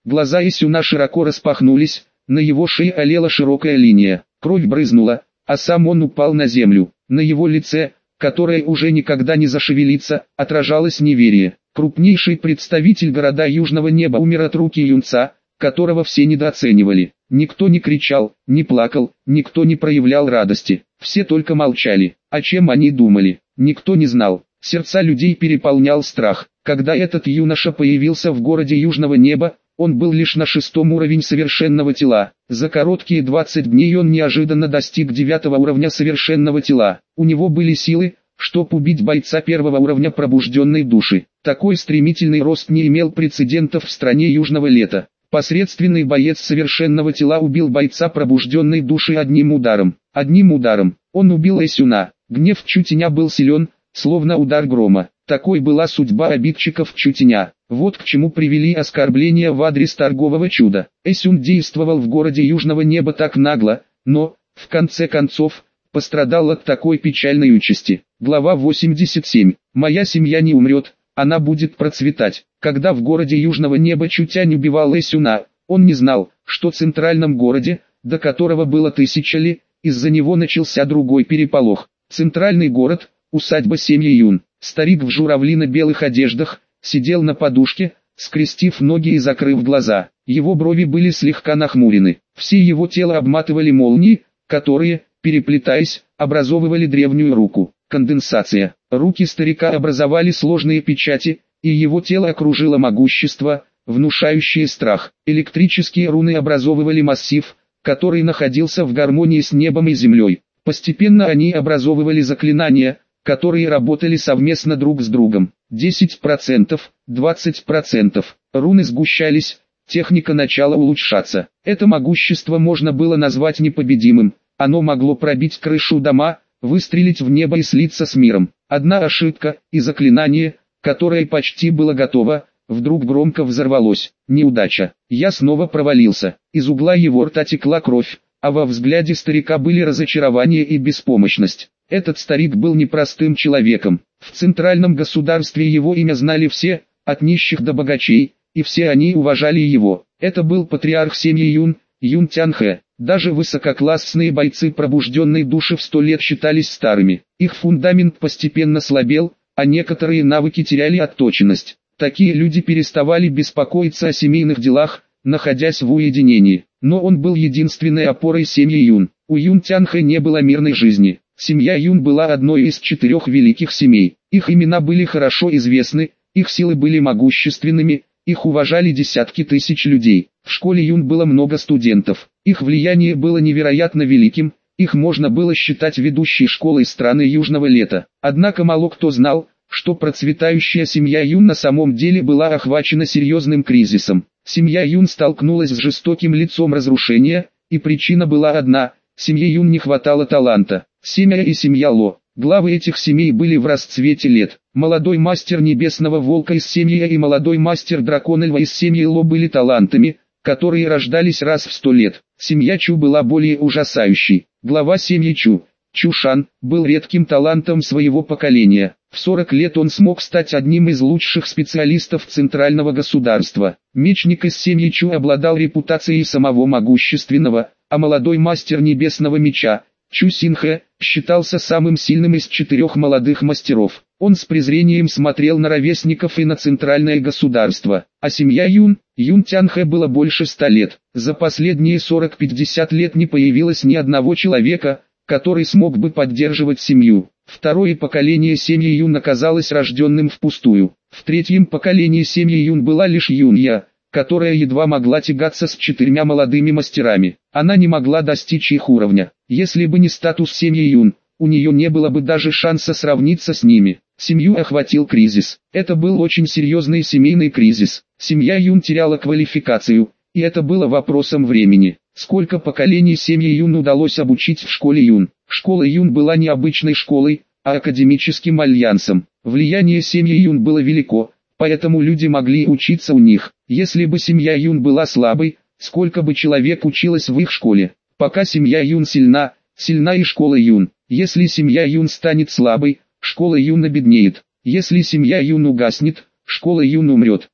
Глаза Исюна широко распахнулись, на его шее олела широкая линия, кровь брызнула, а сам он упал на землю. На его лице, которое уже никогда не зашевелится, отражалось неверие. Крупнейший представитель города Южного Неба умер от руки юнца, которого все недооценивали. Никто не кричал, не плакал, никто не проявлял радости. Все только молчали. О чем они думали, никто не знал. Сердца людей переполнял страх. Когда этот юноша появился в городе Южного Неба, он был лишь на 6-м уровне совершенного тела. За короткие 20 дней он неожиданно достиг 9-го уровня совершенного тела. У него были силы, чтобы убить бойца 1-го уровня пробужденной души. Такой стремительный рост не имел прецедентов в стране Южного Лета. Посредственный боец совершенного тела убил бойца пробужденной души одним ударом. Одним ударом. Он убил Эсюна. Гнев Чутеня был силен, словно удар грома. Такой была судьба обидчиков Чутеня. Вот к чему привели оскорбления в адрес торгового чуда. Эсюн действовал в городе Южного Неба так нагло, но, в конце концов, пострадал от такой печальной участи. Глава 87. «Моя семья не умрет, она будет процветать». Когда в городе Южного Неба Чутянь убивал Эсюна, он не знал, что в центральном городе, до которого было 1000 ли, из-за него начался другой переполох. Центральный город, усадьба семьи Юн. Старик в журавлино-белых одеждах, сидел на подушке, скрестив ноги и закрыв глаза. Его брови были слегка нахмурены. Все его тело обматывали молнии, которые, переплетаясь, образовывали древнюю руку. Конденсация. Руки старика образовали сложные печати, и его тело окружило могущество, внушающее страх. Электрические руны образовывали массив, который находился в гармонии с небом и землей. Постепенно они образовывали заклинания, которые работали совместно друг с другом. 10%, 20%. Руны сгущались, техника начала улучшаться. Это могущество можно было назвать непобедимым. Оно могло пробить крышу дома, выстрелить в небо и слиться с миром. Одна ошибка, и заклинание, которое почти было готово, вдруг громко взорвалось. Неудача. Я снова провалился. Из угла его рта текла кровь, а во взгляде старика были разочарование и беспомощность. Этот старик был непростым человеком. В центральном государстве его имя знали все, от нищих до богачей, и все они уважали его. Это был патриарх семьи Юн, Юн Тянхэ. Даже высококлассные бойцы пробужденной души в 100 лет считались старыми. Их фундамент постепенно слабел, а некоторые навыки теряли отточенность. Такие люди переставали беспокоиться о семейных делах, находясь в уединении. Но он был единственной опорой семьи Юн. У Юн Тянхэ не было мирной жизни. Семья Юн была одной из 4 великих семей. Их имена были хорошо известны, их силы были могущественными, их уважали десятки тысяч людей. В школе Юн было много студентов. Их влияние было невероятно великим, их можно было считать ведущей школой страны Южного Лета. Однако мало кто знал, что процветающая семья Юн на самом деле была охвачена серьезным кризисом. Семья Юн столкнулась с жестоким лицом разрушения, и причина была одна – семье Юн не хватало таланта. Семья и семья Ло. Главы этих семей были в расцвете лет. Молодой мастер Небесного Волка из семьи и молодой мастер Дракона Льва из семьи Ло были талантами, которые рождались раз в 100 лет. Семья Чу была более ужасающей. Глава семьи Чу, Чушан, был редким талантом своего поколения. В 40 лет он смог стать одним из лучших специалистов центрального государства. Мечник из семьи Чу обладал репутацией самого могущественного, а молодой мастер Небесного Меча, Чу Синхэ, считался самым сильным из 4 молодых мастеров. Он с презрением смотрел на ровесников и на центральное государство. А семья Юн, Юн Тянхэ было больше 100 лет. За последние 40-50 лет не появилось ни одного человека, который смог бы поддерживать семью. Второе поколение семьи Юн оказалось рожденным впустую. В третьем поколении семьи Юн была лишь Юнья, которая едва могла тягаться с 4 молодыми мастерами. Она не могла достичь их уровня. Если бы не статус семьи Юн, у нее не было бы даже шанса сравниться с ними. Семью охватил кризис. Это был очень серьезный семейный кризис. Семья Юн теряла квалификацию, и это было вопросом времени. Сколько поколений семьи Юн удалось обучить в школе Юн? Школа Юн была не обычной школой, а академическим альянсом. Влияние семьи Юн было велико, поэтому люди могли учиться у них. Если бы семья Юн была слабой, сколько бы человек училось в их школе? Пока семья Юн сильна, сильна и школа Юн. Если семья Юн станет слабой, школа Юн обеднеет. Если семья Юн угаснет, школа Юн умрет.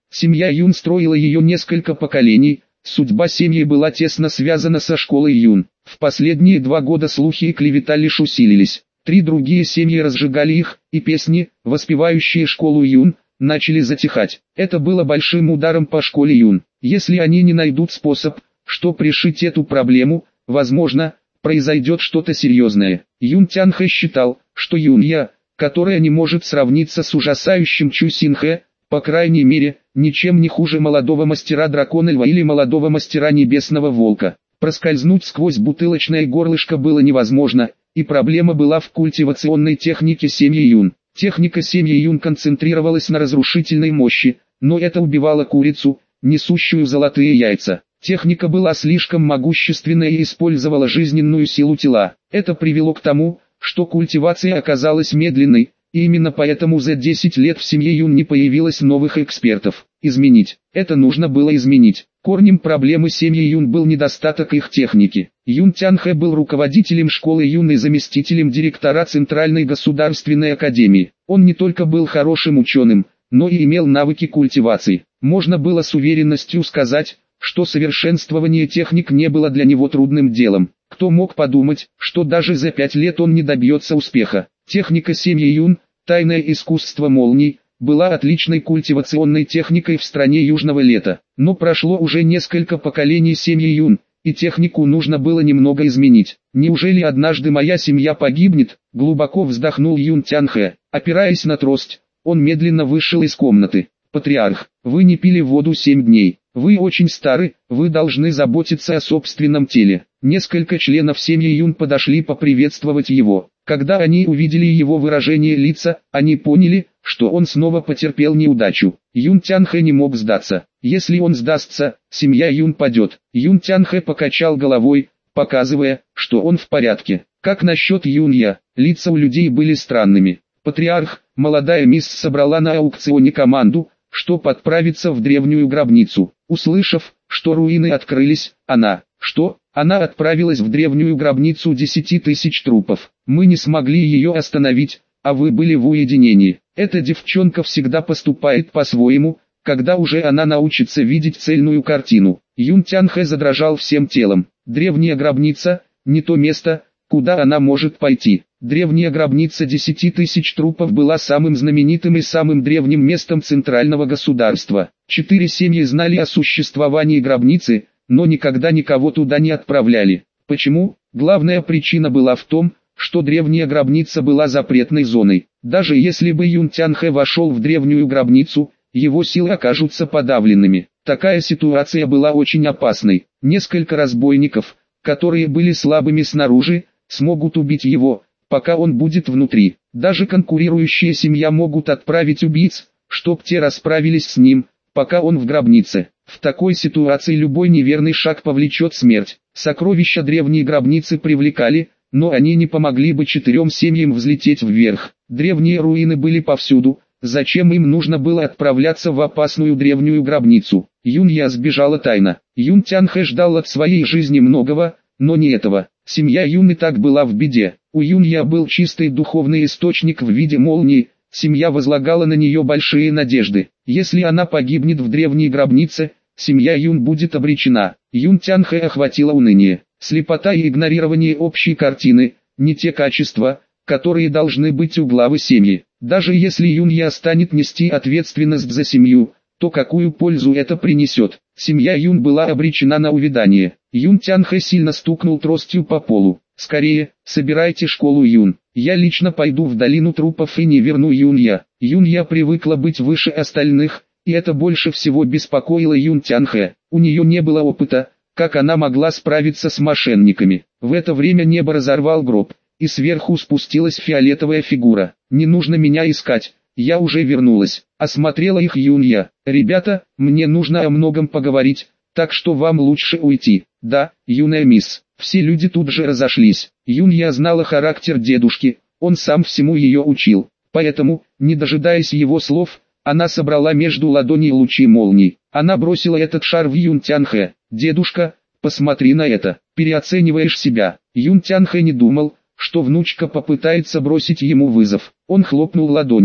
Семья Юн строила ее несколько поколений, судьба семьи была тесно связана со школой Юн. В последние 2 года слухи и клевета лишь усилились. 3 другие семьи разжигали их, и песни, воспевающие школу Юн, начали затихать. Это было большим ударом по школе Юн. Если они не найдут способ, чтобы решить эту проблему, возможно, произойдет что-то серьезное. Юн Тянхэ считал, что Юнья, которая не может сравниться с ужасающим Чу Синхэ, по крайней мере, ничем не хуже молодого мастера Дракона Льва или молодого мастера Небесного Волка. Проскользнуть сквозь бутылочное горлышко было невозможно, и проблема была в культивационной технике семьи Юн. Техника семьи Юн концентрировалась на разрушительной мощи, но это убивало курицу, несущую золотые яйца. Техника была слишком могущественной и использовала жизненную силу тела. Это привело к тому, что культивация оказалась медленной, и именно поэтому за 10 лет в семье Юн не появилось новых экспертов. Изменить. Это нужно было изменить. Корнем проблемы семьи Юн был недостаток их техники. Юн Тянхэ был руководителем школы Юн и заместителем директора Центральной государственной академии. Он не только был хорошим ученым, но и имел навыки культивации. Можно было с уверенностью сказать, что совершенствование техник не было для него трудным делом. Кто мог подумать, что даже за 5 лет он не добьется успеха. Техника семьи Юн, тайное искусство молний, была отличной культивационной техникой в стране Южного Лета. Но прошло уже несколько поколений семьи Юн, и технику нужно было немного изменить. Неужели однажды моя семья погибнет? Глубоко вздохнул Юн Тянхэ. Опираясь на трость, он медленно вышел из комнаты. Патриарх, вы не пили воду 7 дней. Вы очень стары, вы должны заботиться о собственном теле. Несколько членов семьи Юн подошли поприветствовать его. Когда они увидели его выражение лица, они поняли, что он снова потерпел неудачу. Юн Тянхэ не мог сдаться. Если он сдастся, семья Юн падет. Юн Тянхэ покачал головой, показывая, что он в порядке. Как насчет Юнья? Лица у людей были странными. Патриарх, молодая мисс собрала на аукционе команду, чтобы отправиться в древнюю гробницу. Услышав, что руины открылись, она отправилась в древнюю гробницу 10 тысяч трупов. Мы не смогли ее остановить, а вы были в уединении. Эта девчонка всегда поступает по-своему, когда уже она научится видеть цельную картину. Юн Тянхэ задрожал всем телом. Древняя гробница – не то место, куда она может пойти. Древняя гробница 10 тысяч трупов была самым знаменитым и самым древним местом центрального государства. 4 семьи знали о существовании гробницы, но никогда никого туда не отправляли. Почему? Главная причина была в том, что древняя гробница была запретной зоной. Даже если бы Юн Тянхэ вошел в древнюю гробницу, его силы окажутся подавленными. Такая ситуация была очень опасной. Несколько разбойников, которые были слабыми снаружи, смогут убить его, пока он будет внутри. Даже конкурирующие семья могут отправить убийц, чтоб те расправились с ним, пока он в гробнице. В такой ситуации любой неверный шаг повлечет смерть. Сокровища древней гробницы привлекали, но они не помогли бы 4 семьям взлететь вверх. Древние руины были повсюду, зачем им нужно было отправляться в опасную древнюю гробницу? Юнья сбежала тайно. Юн Тянхэ ждал от своей жизни многого, но не этого. Семья Юн и так была в беде. У Юнья был чистый духовный источник в виде молнии, семья возлагала на нее большие надежды. Если она погибнет в древней гробнице, семья Юн будет обречена. Юн Тянхэ охватило уныние. Слепота и игнорирование общей картины – не те качества, которые должны быть у главы семьи. Даже если Юнья станет нести ответственность за семью, то какую пользу это принесет? Семья Юн была обречена на увядание. Юн Тянхэ сильно стукнул тростью по полу. «Скорее, собирайте школу Юн. Я лично пойду в долину трупов и не верну Юнья». Юнья привыкла быть выше остальных, и это больше всего беспокоило Юн Тянхэ. У нее не было опыта, как она могла справиться с мошенниками. В это время небо разорвал гроб, и сверху спустилась фиолетовая фигура. «Не нужно меня искать, я уже вернулась», — осмотрела их Юнья. «Ребята, мне нужно о многом поговорить, так что вам лучше уйти». «Да, юная мисс». Все люди тут же разошлись. Юнья знала характер дедушки, он сам всему ее учил. Поэтому, не дожидаясь его слов, она собрала между ладоней лучи молний. Она бросила этот шар в Юн Тянхэ. «Дедушка, посмотри на это, переоцениваешь себя». Юн Тянхэ не думал, что внучка попытается бросить ему вызов. Он хлопнул ладонями.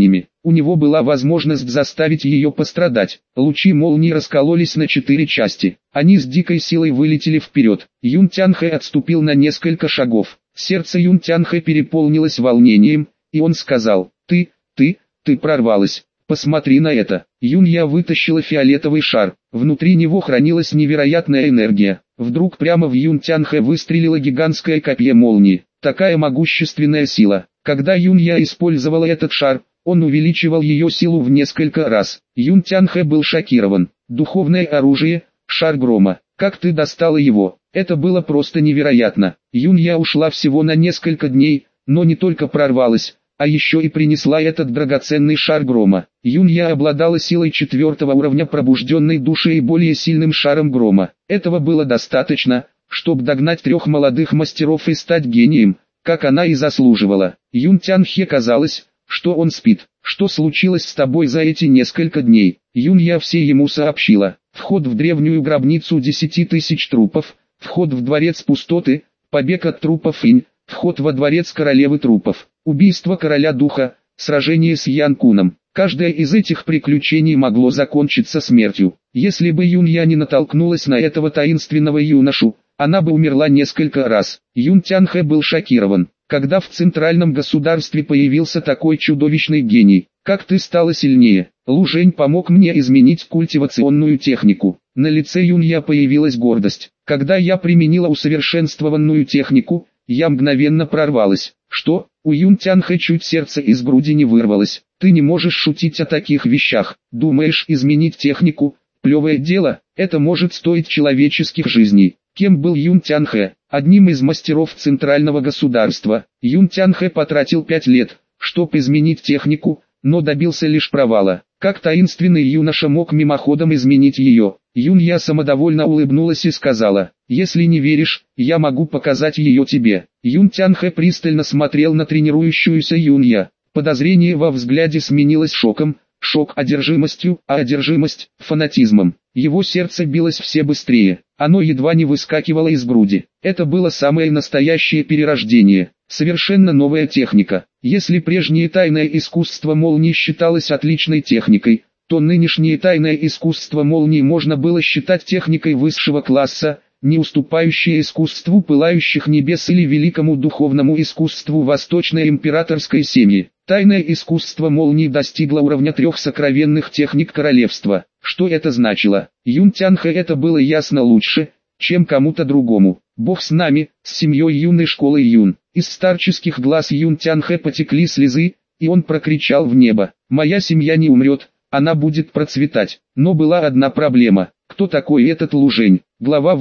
у него была возможность заставить ее пострадать. Лучи молнии раскололись на 4 части. Они с дикой силой вылетели вперед. Юн Тянхэ отступил на несколько шагов. Сердце Юн Тянхэ переполнилось волнением, и он сказал: ты прорвалась. Посмотри на это. Юнья вытащила фиолетовый шар. Внутри него хранилась невероятная энергия. Вдруг прямо в Юн Тянхэ выстрелила гигантское копье молнии. Такая могущественная сила. Когда Юнья использовала этот шар, он увеличивал ее силу в несколько раз. Юн Тянхэ был шокирован. Духовное оружие, шар грома. Как ты достала его? Это было просто невероятно. Юнья ушла всего на несколько дней, но не только прорвалась, а еще и принесла этот драгоценный шар грома. Юнья обладала силой 4-го уровня пробужденной души и более сильным шаром грома. Этого было достаточно, чтобы догнать 3 молодых мастеров и стать гением, как она и заслуживала. Юн Тянхэ казалось, что он спит. Что случилось с тобой за эти несколько дней? Юнья все ему сообщила. Вход в древнюю гробницу 10 тысяч трупов, вход в дворец пустоты, побег от трупов Инь, вход во дворец королевы трупов, убийство короля духа, сражение с Ян Куном. Каждое из этих приключений могло закончиться смертью. Если бы Юнья не натолкнулась на этого таинственного юношу, она бы умерла несколько раз. Юн Тянхэ был шокирован, когда в центральном государстве появился такой чудовищный гений. Как ты стала сильнее? Лу Жень помог мне изменить культивационную технику. На лице Юнья появилась гордость. Когда я применила усовершенствованную технику, я мгновенно прорвалась. Что? У Юн Тянхэ чуть сердце из груди не вырвалось. Ты не можешь шутить о таких вещах. Думаешь, изменить технику? Плевое дело, это может стоить человеческих жизней. Кем был Юн Тянхэ? Одним из мастеров центрального государства. Юн Тянхэ потратил 5 лет, чтобы изменить технику, но добился лишь провала. Как таинственный юноша мог мимоходом изменить ее? Юнья самодовольно улыбнулась и сказала: если не веришь, я могу показать ее тебе. Юн Тянхэ пристально смотрел на тренирующуюся Юнья. Подозрение во взгляде сменилось шоком, шок одержимостью, а одержимость – фанатизмом. Его сердце билось все быстрее, оно едва не выскакивало из груди. Это было самое настоящее перерождение, совершенно новая техника. Если прежнее тайное искусство молнии считалось отличной техникой, то нынешнее тайное искусство молнии можно было считать техникой высшего класса, не уступающей искусству пылающих небес или великому духовному искусству восточной императорской семьи. Тайное искусство молнии достигло уровня 3 сокровенных техник королевства. Что это значило? Юн Тянхэ это было ясно лучше, чем кому-то другому. Бог с нами, с семьей юной школы Юн. Из старческих глаз Юн Тянхэ потекли слезы, и он прокричал в небо: «Моя семья не умрет, она будет процветать». Но была одна проблема. Кто такой этот Лу Жень? Глава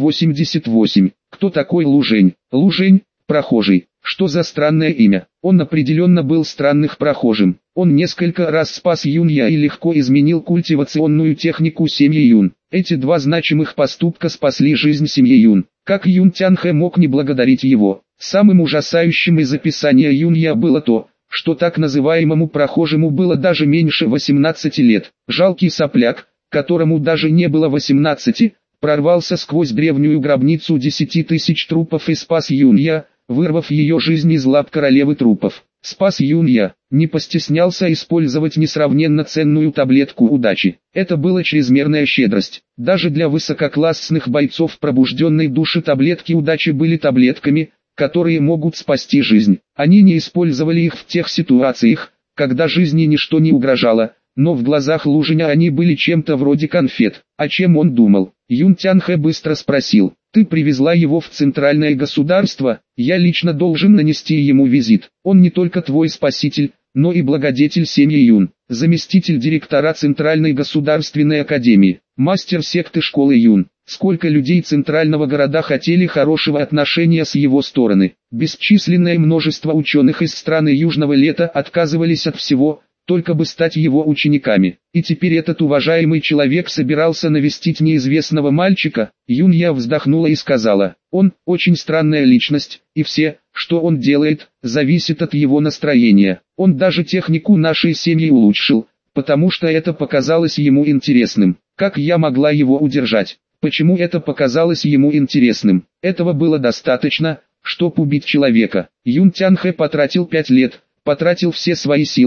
88. Кто такой Лу Жень? Лу Жень, прохожий. Что за странное имя? Он определенно был странных прохожим. Он несколько раз спас Юнья и легко изменил культивационную технику семьи Юн. Эти 2 значимых поступка спасли жизнь семьи Юн. Как Юн Тянхэ мог не благодарить его? Самым ужасающим из описания Юнья было то, что так называемому прохожему было даже меньше 18 лет. Жалкий сопляк, которому даже не было 18, прорвался сквозь древнюю гробницу 10 тысяч трупов и спас Юнья, вырвав ее жизнь из лап королевы трупов. Спас Юнья, не постеснялся использовать несравненно ценную таблетку удачи. Это была чрезмерная щедрость. Даже для высококлассных бойцов пробужденной души таблетки удачи были таблетками, которые могут спасти жизнь. Они не использовали их в тех ситуациях, когда жизни ничто не угрожало, но в глазах Лу Жэня они были чем-то вроде конфет. О чем он думал? Юн Тянхэ быстро спросил: «Ты привезла его в центральное государство? Я лично должен нанести ему визит. Он не только твой спаситель, но и благодетель семьи Юн, заместитель директора Центральной государственной академии, мастер секты школы Юн». Сколько людей центрального города хотели хорошего отношения с его стороны. Бесчисленное множество ученых из страны Южного Лета отказывались от всего, только бы стать его учениками. И теперь этот уважаемый человек собирался навестить неизвестного мальчика. Юнья вздохнула и сказала: «Он очень странная личность, и все, что он делает, зависит от его настроения. Он даже технику нашей семьи улучшил, потому что это показалось ему интересным. Как я могла его удержать?» Почему это показалось ему интересным? Этого было достаточно, чтобы убить человека. Юн Тянхэ потратил 5 лет, потратил все свои силы,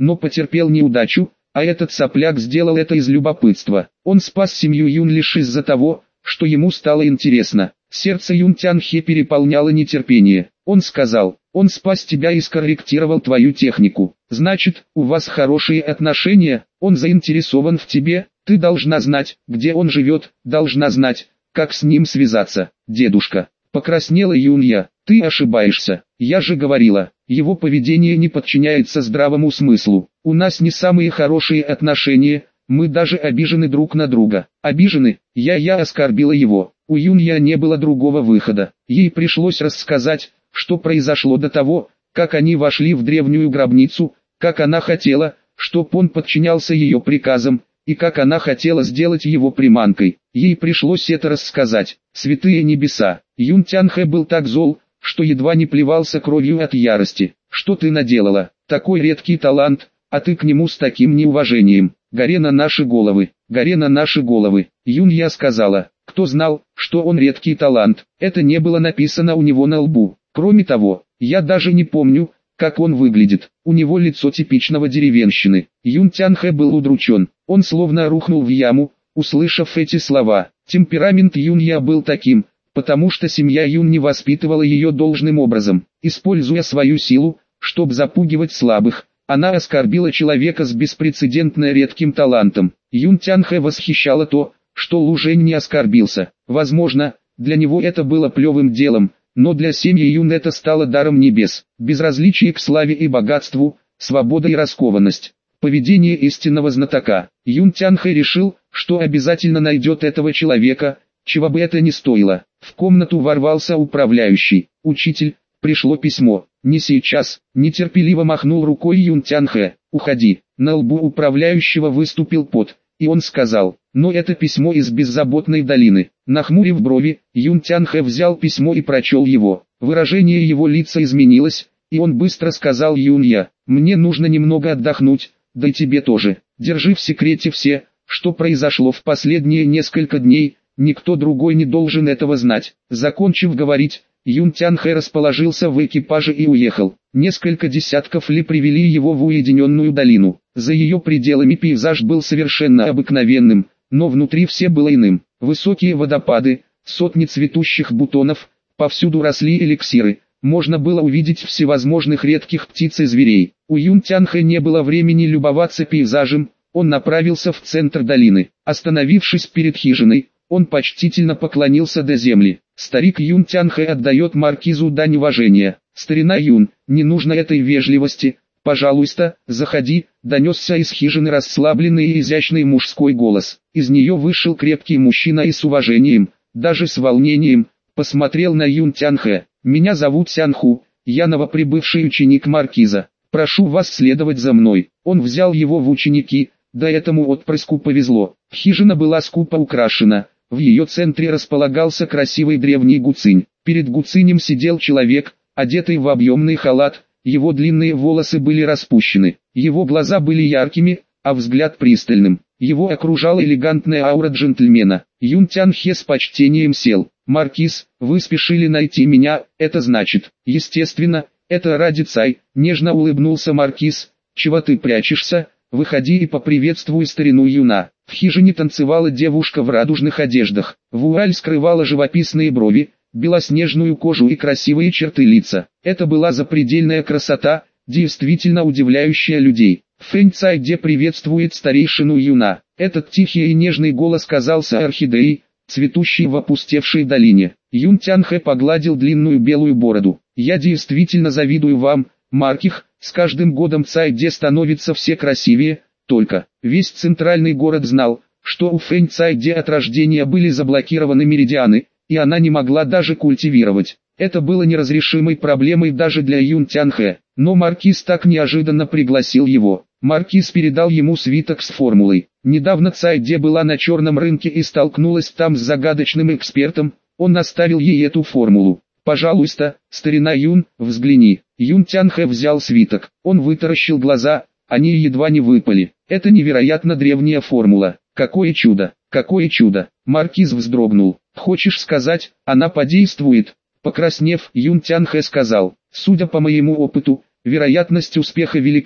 но потерпел неудачу, а этот сопляк сделал это из любопытства. Он спас семью Юн лишь из-за того, что ему стало интересно. Сердце Юн Тянхэ переполняло нетерпение. Он сказал: «Он спас тебя и скорректировал твою технику. Значит, у вас хорошие отношения, он заинтересован в тебе, ты должна знать, где он живет, должна знать, как с ним связаться». «Дедушка», — покраснела Юнья, — «ты ошибаешься, я же говорила, его поведение не подчиняется здравому смыслу. У нас не самые хорошие отношения, мы даже обижены друг на друга». «Обижены? Я оскорбила его». У Юнья не было другого выхода. Ей пришлось рассказать, что произошло до того, как они вошли в древнюю гробницу, как она хотела, чтоб он подчинялся ее приказам, и как она хотела сделать его приманкой. Ей пришлось это рассказать. Святые небеса! Юн Тянхэ был так зол, что едва не плевался кровью от ярости. «Что ты наделала? Такой редкий талант, а ты к нему с таким неуважением. Горе на наши головы, горе на наши головы». Юнья сказала: «Кто знал, что он редкий талант? Это не было написано у него на лбу. Кроме того, я даже не помню, как он выглядит. У него лицо типичного деревенщины». Юн Тянхэ был удручен. Он словно рухнул в яму, услышав эти слова. Темперамент Юнья был таким, потому что семья Юн не воспитывала ее должным образом. Используя свою силу, чтобы запугивать слабых, она оскорбила человека с беспрецедентно редким талантом. Юн Тянхэ восхищало то, что Лу Жень не оскорбился. Возможно, для него это было плевым делом, но для семьи Юн это стало даром небес. Безразличие к славе и богатству, свобода и раскованность. Поведение истинного знатока. Юн Тянхэ решил, что обязательно найдет этого человека, чего бы это ни стоило. В комнату ворвался управляющий. «Учитель, пришло письмо». «Не сейчас», — нетерпеливо махнул рукой Юн Тянхэ. «Уходи». На лбу управляющего выступил пот, и он сказал: «Но это письмо из беззаботной долины». Нахмурив брови, Юн Тянхэ взял письмо и прочел его. Выражение его лица изменилось, и он быстро сказал Юнья: «Мне нужно немного отдохнуть, да и тебе тоже. Держи в секрете все, что произошло в последние несколько дней, никто другой не должен этого знать». Закончив говорить, Юн Тянхэ расположился в экипаже и уехал. Несколько десятков ли привели его в уединенную долину. За ее пределами пейзаж был совершенно обыкновенным, но внутри все было иным. Высокие водопады, сотни цветущих бутонов, повсюду росли эликсиры. Можно было увидеть всевозможных редких птиц и зверей. У Юн Тянхэ не было времени любоваться пейзажем, он направился в центр долины. Остановившись перед хижиной, он почтительно поклонился до земли. Старик Юн Тянхэ отдает маркизу дань уважения. «Старина Юн, не нужно этой вежливости, пожалуйста, заходи», донесся из хижины расслабленный и изящный мужской голос. Из нее вышел крепкий мужчина и с уважением, даже с волнением, посмотрел на Юн Тянхэ. «Меня зовут Сянху, я новоприбывший ученик маркиза. Прошу вас следовать за мной». Он взял его в ученики, да этому отпрыску повезло. Хижина была скупо украшена. В ее центре располагался красивый древний гуцинь. Перед гуцинем сидел человек, одетый в объемный халат, его длинные волосы были распущены, его глаза были яркими, а взгляд пристальным. Его окружала элегантная аура джентльмена. Юн Тянхэ с почтением сел. «Маркиз, вы спешили найти меня, это значит...» «Естественно, это ради Цай», нежно улыбнулся маркиз. «Чего ты прячешься? Выходи и поприветствуй старину Юна». В хижине танцевала девушка в радужных одеждах. Вуаль скрывала живописные брови, белоснежную кожу и красивые черты лица. Это была запредельная красота, действительно удивляющая людей. Фэнь Цайде приветствует старейшину Юна. Этот тихий и нежный голос казался орхидеей, цветущей в опустевшей долине. Юн Тянхэ погладил длинную белую бороду. «Я действительно завидую вам, Марких, с каждым годом Цайде становится все красивее». Только весь центральный город знал, что у Фэнь Цайде от рождения были заблокированы меридианы, и она не могла даже культивировать. Это было неразрешимой проблемой даже для Юн Тянхэ, но маркиз так неожиданно пригласил его. Маркиз передал ему свиток с формулой. Недавно Цайде была на черном рынке и столкнулась там с загадочным экспертом, он наставил ей эту формулу. «Пожалуйста, старина Юн, взгляни». Юн Тянхэ взял свиток, он вытаращил глаза, они едва не выпали. Это невероятно древняя формула. Какое чудо, какое чудо. Маркиз вздрогнул. «Хочешь сказать, она подействует?» Покраснев, Юн Тянхэ сказал: «Судя по моему опыту, вероятность успеха велика,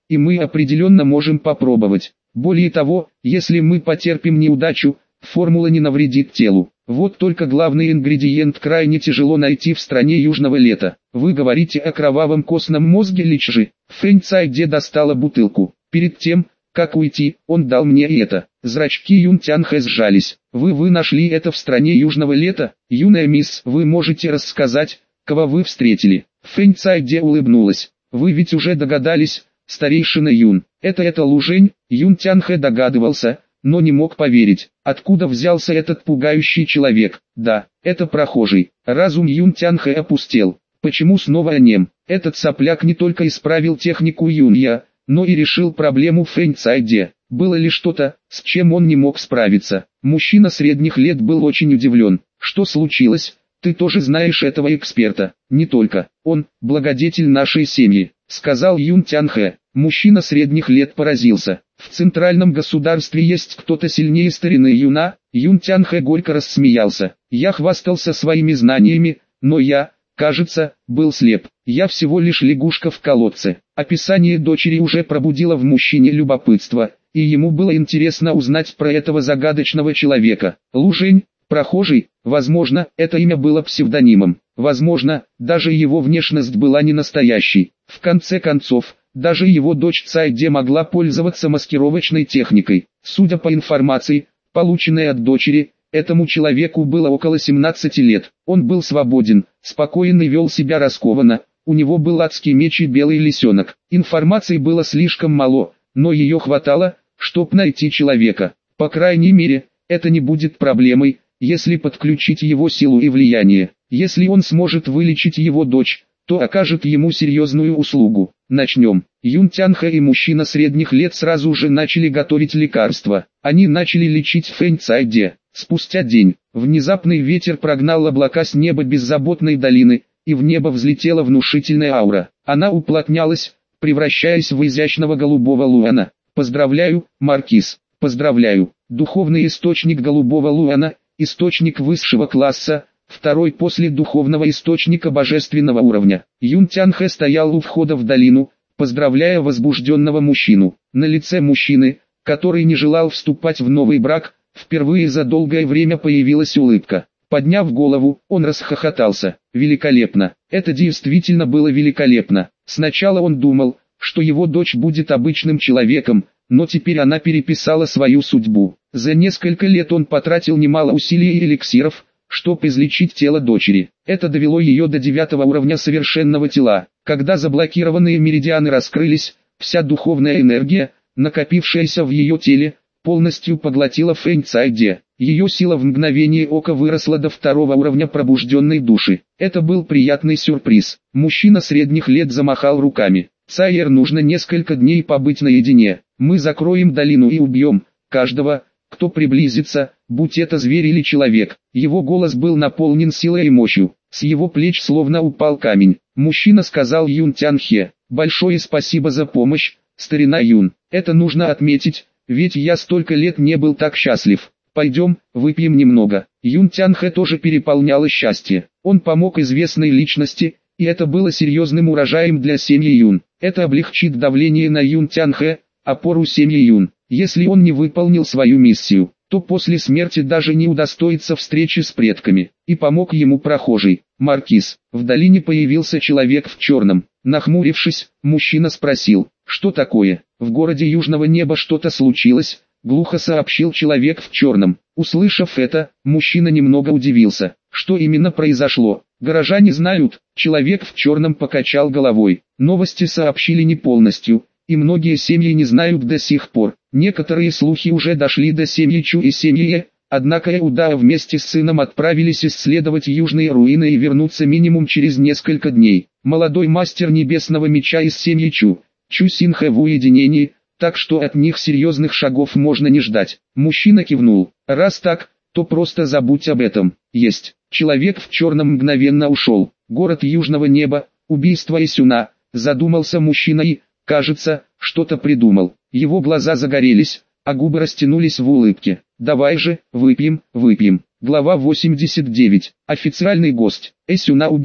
и мы определенно можем попробовать. Более того, если мы потерпим неудачу, формула не навредит телу. Вот только главный ингредиент крайне тяжело найти в стране южного лета. Вы говорите о кровавом костном мозге Личжи. Фэнь Цайде достала бутылку. Перед тем, как уйти, он дал мне это. Зрачки Юн Тянхэ сжались. Вы нашли это в стране южного лета? Юная мисс, вы можете рассказать, кого вы встретили? Фэнь Цайде улыбнулась. Вы ведь уже догадались, старейшина Юн. Это Лужень. Юн Тянхэ догадывался, но не мог поверить, откуда взялся этот пугающий человек. Да, это прохожий. Разум Юн Тянхэ опустел. Почему снова о нем? Этот сопляк не только исправил технику Юнья, но и решил проблему Фэнь Цайде. Было ли что-то, с чем он не мог справиться? Мужчина средних лет был очень удивлен. Что случилось? Ты тоже знаешь этого эксперта? Не только. Он – благодетель нашей семьи, сказал Юн Тянхэ. Мужчина средних лет поразился. В центральном государстве есть кто-то сильнее старины Юна? Юн Тянхэ горько рассмеялся. Я хвастался своими знаниями, но я, кажется, был слеп. Я всего лишь лягушка в колодце. Описание дочери уже пробудило в мужчине любопытство, и ему было интересно узнать про этого загадочного человека. Лужень, прохожий, возможно, это имя было псевдонимом. Возможно, даже его внешность была не настоящей. В конце концов, даже его дочь Цайде могла пользоваться маскировочной техникой. Судя по информации, полученной от дочери, этому человеку было около 17 лет. Он был свободен, спокоен и вел себя раскованно. У него был адский меч и белый лисенок. Информации было слишком мало, но ее хватало, чтобы найти человека. По крайней мере, это не будет проблемой, если подключить его силу и влияние. Если он сможет вылечить его дочь, то окажет ему серьезную услугу. Начнем. Юн Тянхэ и мужчина средних лет сразу же начали готовить лекарства. Они начали лечить Фэнь Цайде. Спустя день, внезапный ветер прогнал облака с неба беззаботной долины, и в небо взлетела внушительная аура. Она уплотнялась, превращаясь в изящного голубого луана. Поздравляю, Маркиз. Поздравляю. Духовный источник голубого луана, источник высшего класса, второй после духовного источника божественного уровня. Юн Тянхэ стоял у входа в долину, поздравляя возбужденного мужчину. На лице мужчины, который не желал вступать в новый брак, впервые за долгое время появилась улыбка. Подняв голову, он расхохотался. Великолепно. Это действительно было великолепно. Сначала он думал, что его дочь будет обычным человеком, но теперь она переписала свою судьбу. За несколько лет он потратил немало усилий и эликсиров, чтобы излечить тело дочери. Это довело ее до 9-го уровня совершенного тела. Когда заблокированные меридианы раскрылись, вся духовная энергия, накопившаяся в ее теле, полностью поглотила Фэнь Цайде. Ее сила в мгновение ока выросла до 2-го уровня пробужденной души. Это был приятный сюрприз. Мужчина средних лет замахал руками. Цайер, нужно несколько дней побыть наедине. Мы закроем долину и убьем каждого, кто приблизится, будь это зверь или человек. Его голос был наполнен силой и мощью. С его плеч словно упал камень. Мужчина сказал Юн Тянхэ: большое спасибо за помощь, старина Юн. Это нужно отметить, ведь я столько лет не был так счастлив. Пойдем, выпьем немного. Юн Тянхэ тоже переполняло счастье. Он помог известной личности, и это было серьезным урожаем для семьи Юн. Это облегчит давление на Юн Тянхэ, опору семьи Юн. Если он не выполнил свою миссию, то после смерти даже не удостоится встречи с предками. И помог ему прохожий. Маркиз. В долине появился человек в черном. Нахмурившись, мужчина спросил: что такое? В городе Южного Неба что-то случилось? Глухо сообщил человек в черном. Услышав это, мужчина немного удивился. Что именно произошло? Горожане знают. Человек в черном покачал головой. Новости сообщили не полностью, и многие семьи не знают до сих пор. Некоторые слухи уже дошли до семьи Чу и семьи Е, однако Эудао вместе с сыном отправились исследовать южные руины и вернуться минимум через несколько дней. Молодой мастер небесного меча из семьи Чу Синхэ в уединении, так что от них серьезных шагов можно не ждать. Мужчина кивнул. Раз так, то просто забудь об этом. Есть. Человек в черном мгновенно ушел. Город Южного Неба, убийство Исюна. Задумался мужчина и, кажется, что-то придумал. Его глаза загорелись, а губы растянулись в улыбке. Давай же, выпьем, выпьем. Глава 89. Официальный гость. Эсюна убили.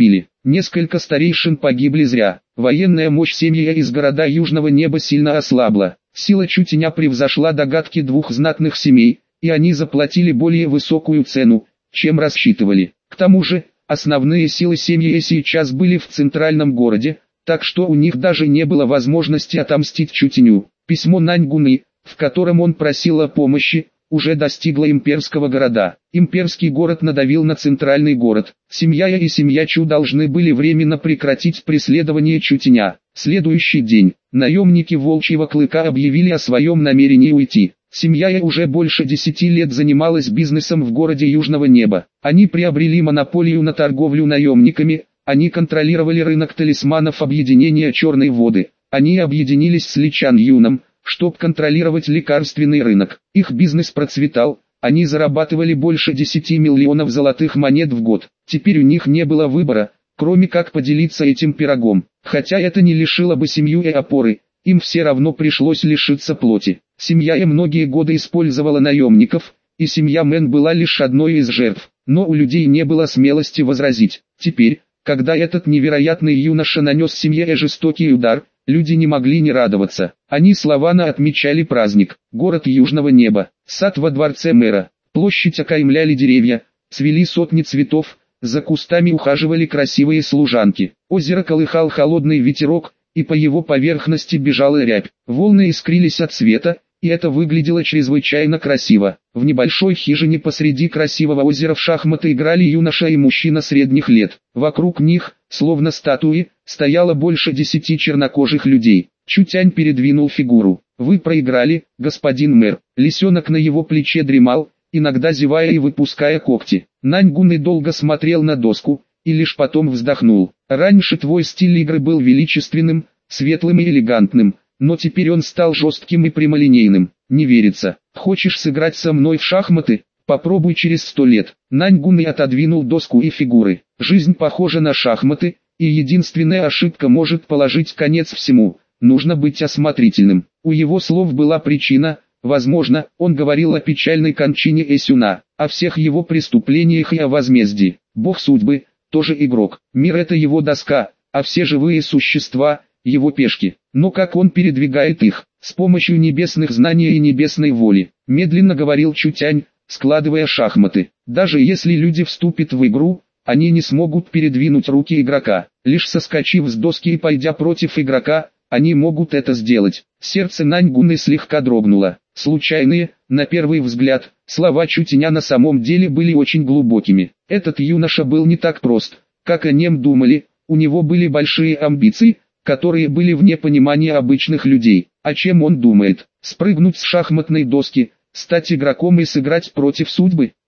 Несколько старейшин погибли зря. Военная мощь семьи из города Южного Неба сильно ослабла. Сила Чутеня превзошла догадки двух знатных семей, и они заплатили более высокую цену, чем рассчитывали. К тому же, основные силы семьи сейчас были в центральном городе, так что у них даже не было возможности отомстить Чутеню. Письмо Наньгуны, в котором он просил о помощи, уже достигло имперского города. Имперский город надавил на центральный город. Семья Я и семья Чу должны были временно прекратить преследование Чутеня. Следующий день, наемники Волчьего Клыка объявили о своем намерении уйти. Семья Я уже больше 10 лет занималась бизнесом в городе Южного Неба. Они приобрели монополию на торговлю наемниками, они контролировали рынок талисманов объединения Черной Воды. Они объединились с Ли Чан Юном, чтобы контролировать лекарственный рынок. Их бизнес процветал, они зарабатывали больше 10 миллионов золотых монет в год. Теперь у них не было выбора, кроме как поделиться этим пирогом. Хотя это не лишило бы семью и опоры, им все равно пришлось лишиться плоти. Семья И многие годы использовала наемников, и семья Мэн была лишь одной из жертв. Но у людей не было смелости возразить. Теперь, когда этот невероятный юноша нанес семье И жестокий удар, люди не могли не радоваться. Они словно отмечали праздник. Город Южного Неба, сад во дворце мэра, площадь окаймляли деревья, цвели сотни цветов, за кустами ухаживали красивые служанки. Озеро колыхал холодный ветерок, и по его поверхности бежала рябь. Волны искрились от света, и это выглядело чрезвычайно красиво. В небольшой хижине посреди красивого озера в шахматы играли юноша и мужчина средних лет. Вокруг них, словно статуи, стояло больше 10 чернокожих людей. Чутянь передвинул фигуру. «Вы проиграли, господин мэр». Лисенок на его плече дремал, иногда зевая и выпуская когти. Наньгун долго смотрел на доску, и лишь потом вздохнул. «Раньше твой стиль игры был величественным, светлым и элегантным, но теперь он стал жестким и прямолинейным. Не верится. Хочешь сыграть со мной в шахматы? Попробуй через 100 лет». Наньгун отодвинул доску и фигуры. Жизнь похожа на шахматы, и единственная ошибка может положить конец всему. Нужно быть осмотрительным. У его слов была причина. Возможно, он говорил о печальной кончине Эсюна, о всех его преступлениях и о возмездии. Бог судьбы тоже игрок. Мир — это его доска, а все живые существа — его пешки. Но как он передвигает их? С помощью небесных знаний и небесной воли. Медленно говорил Чутянь, складывая шахматы. Даже если люди вступят в игру, они не смогут передвинуть руки игрока. Лишь соскочив с доски и пойдя против игрока, они могут это сделать. Сердце Наньгуны слегка дрогнуло. Случайные, на первый взгляд, слова Чутяня на самом деле были очень глубокими. Этот юноша был не так прост, как о нем думали, у него были большие амбиции, которые были вне понимания обычных людей. О чем он думает? Спрыгнуть с шахматной доски, стать игроком и сыграть против судьбы?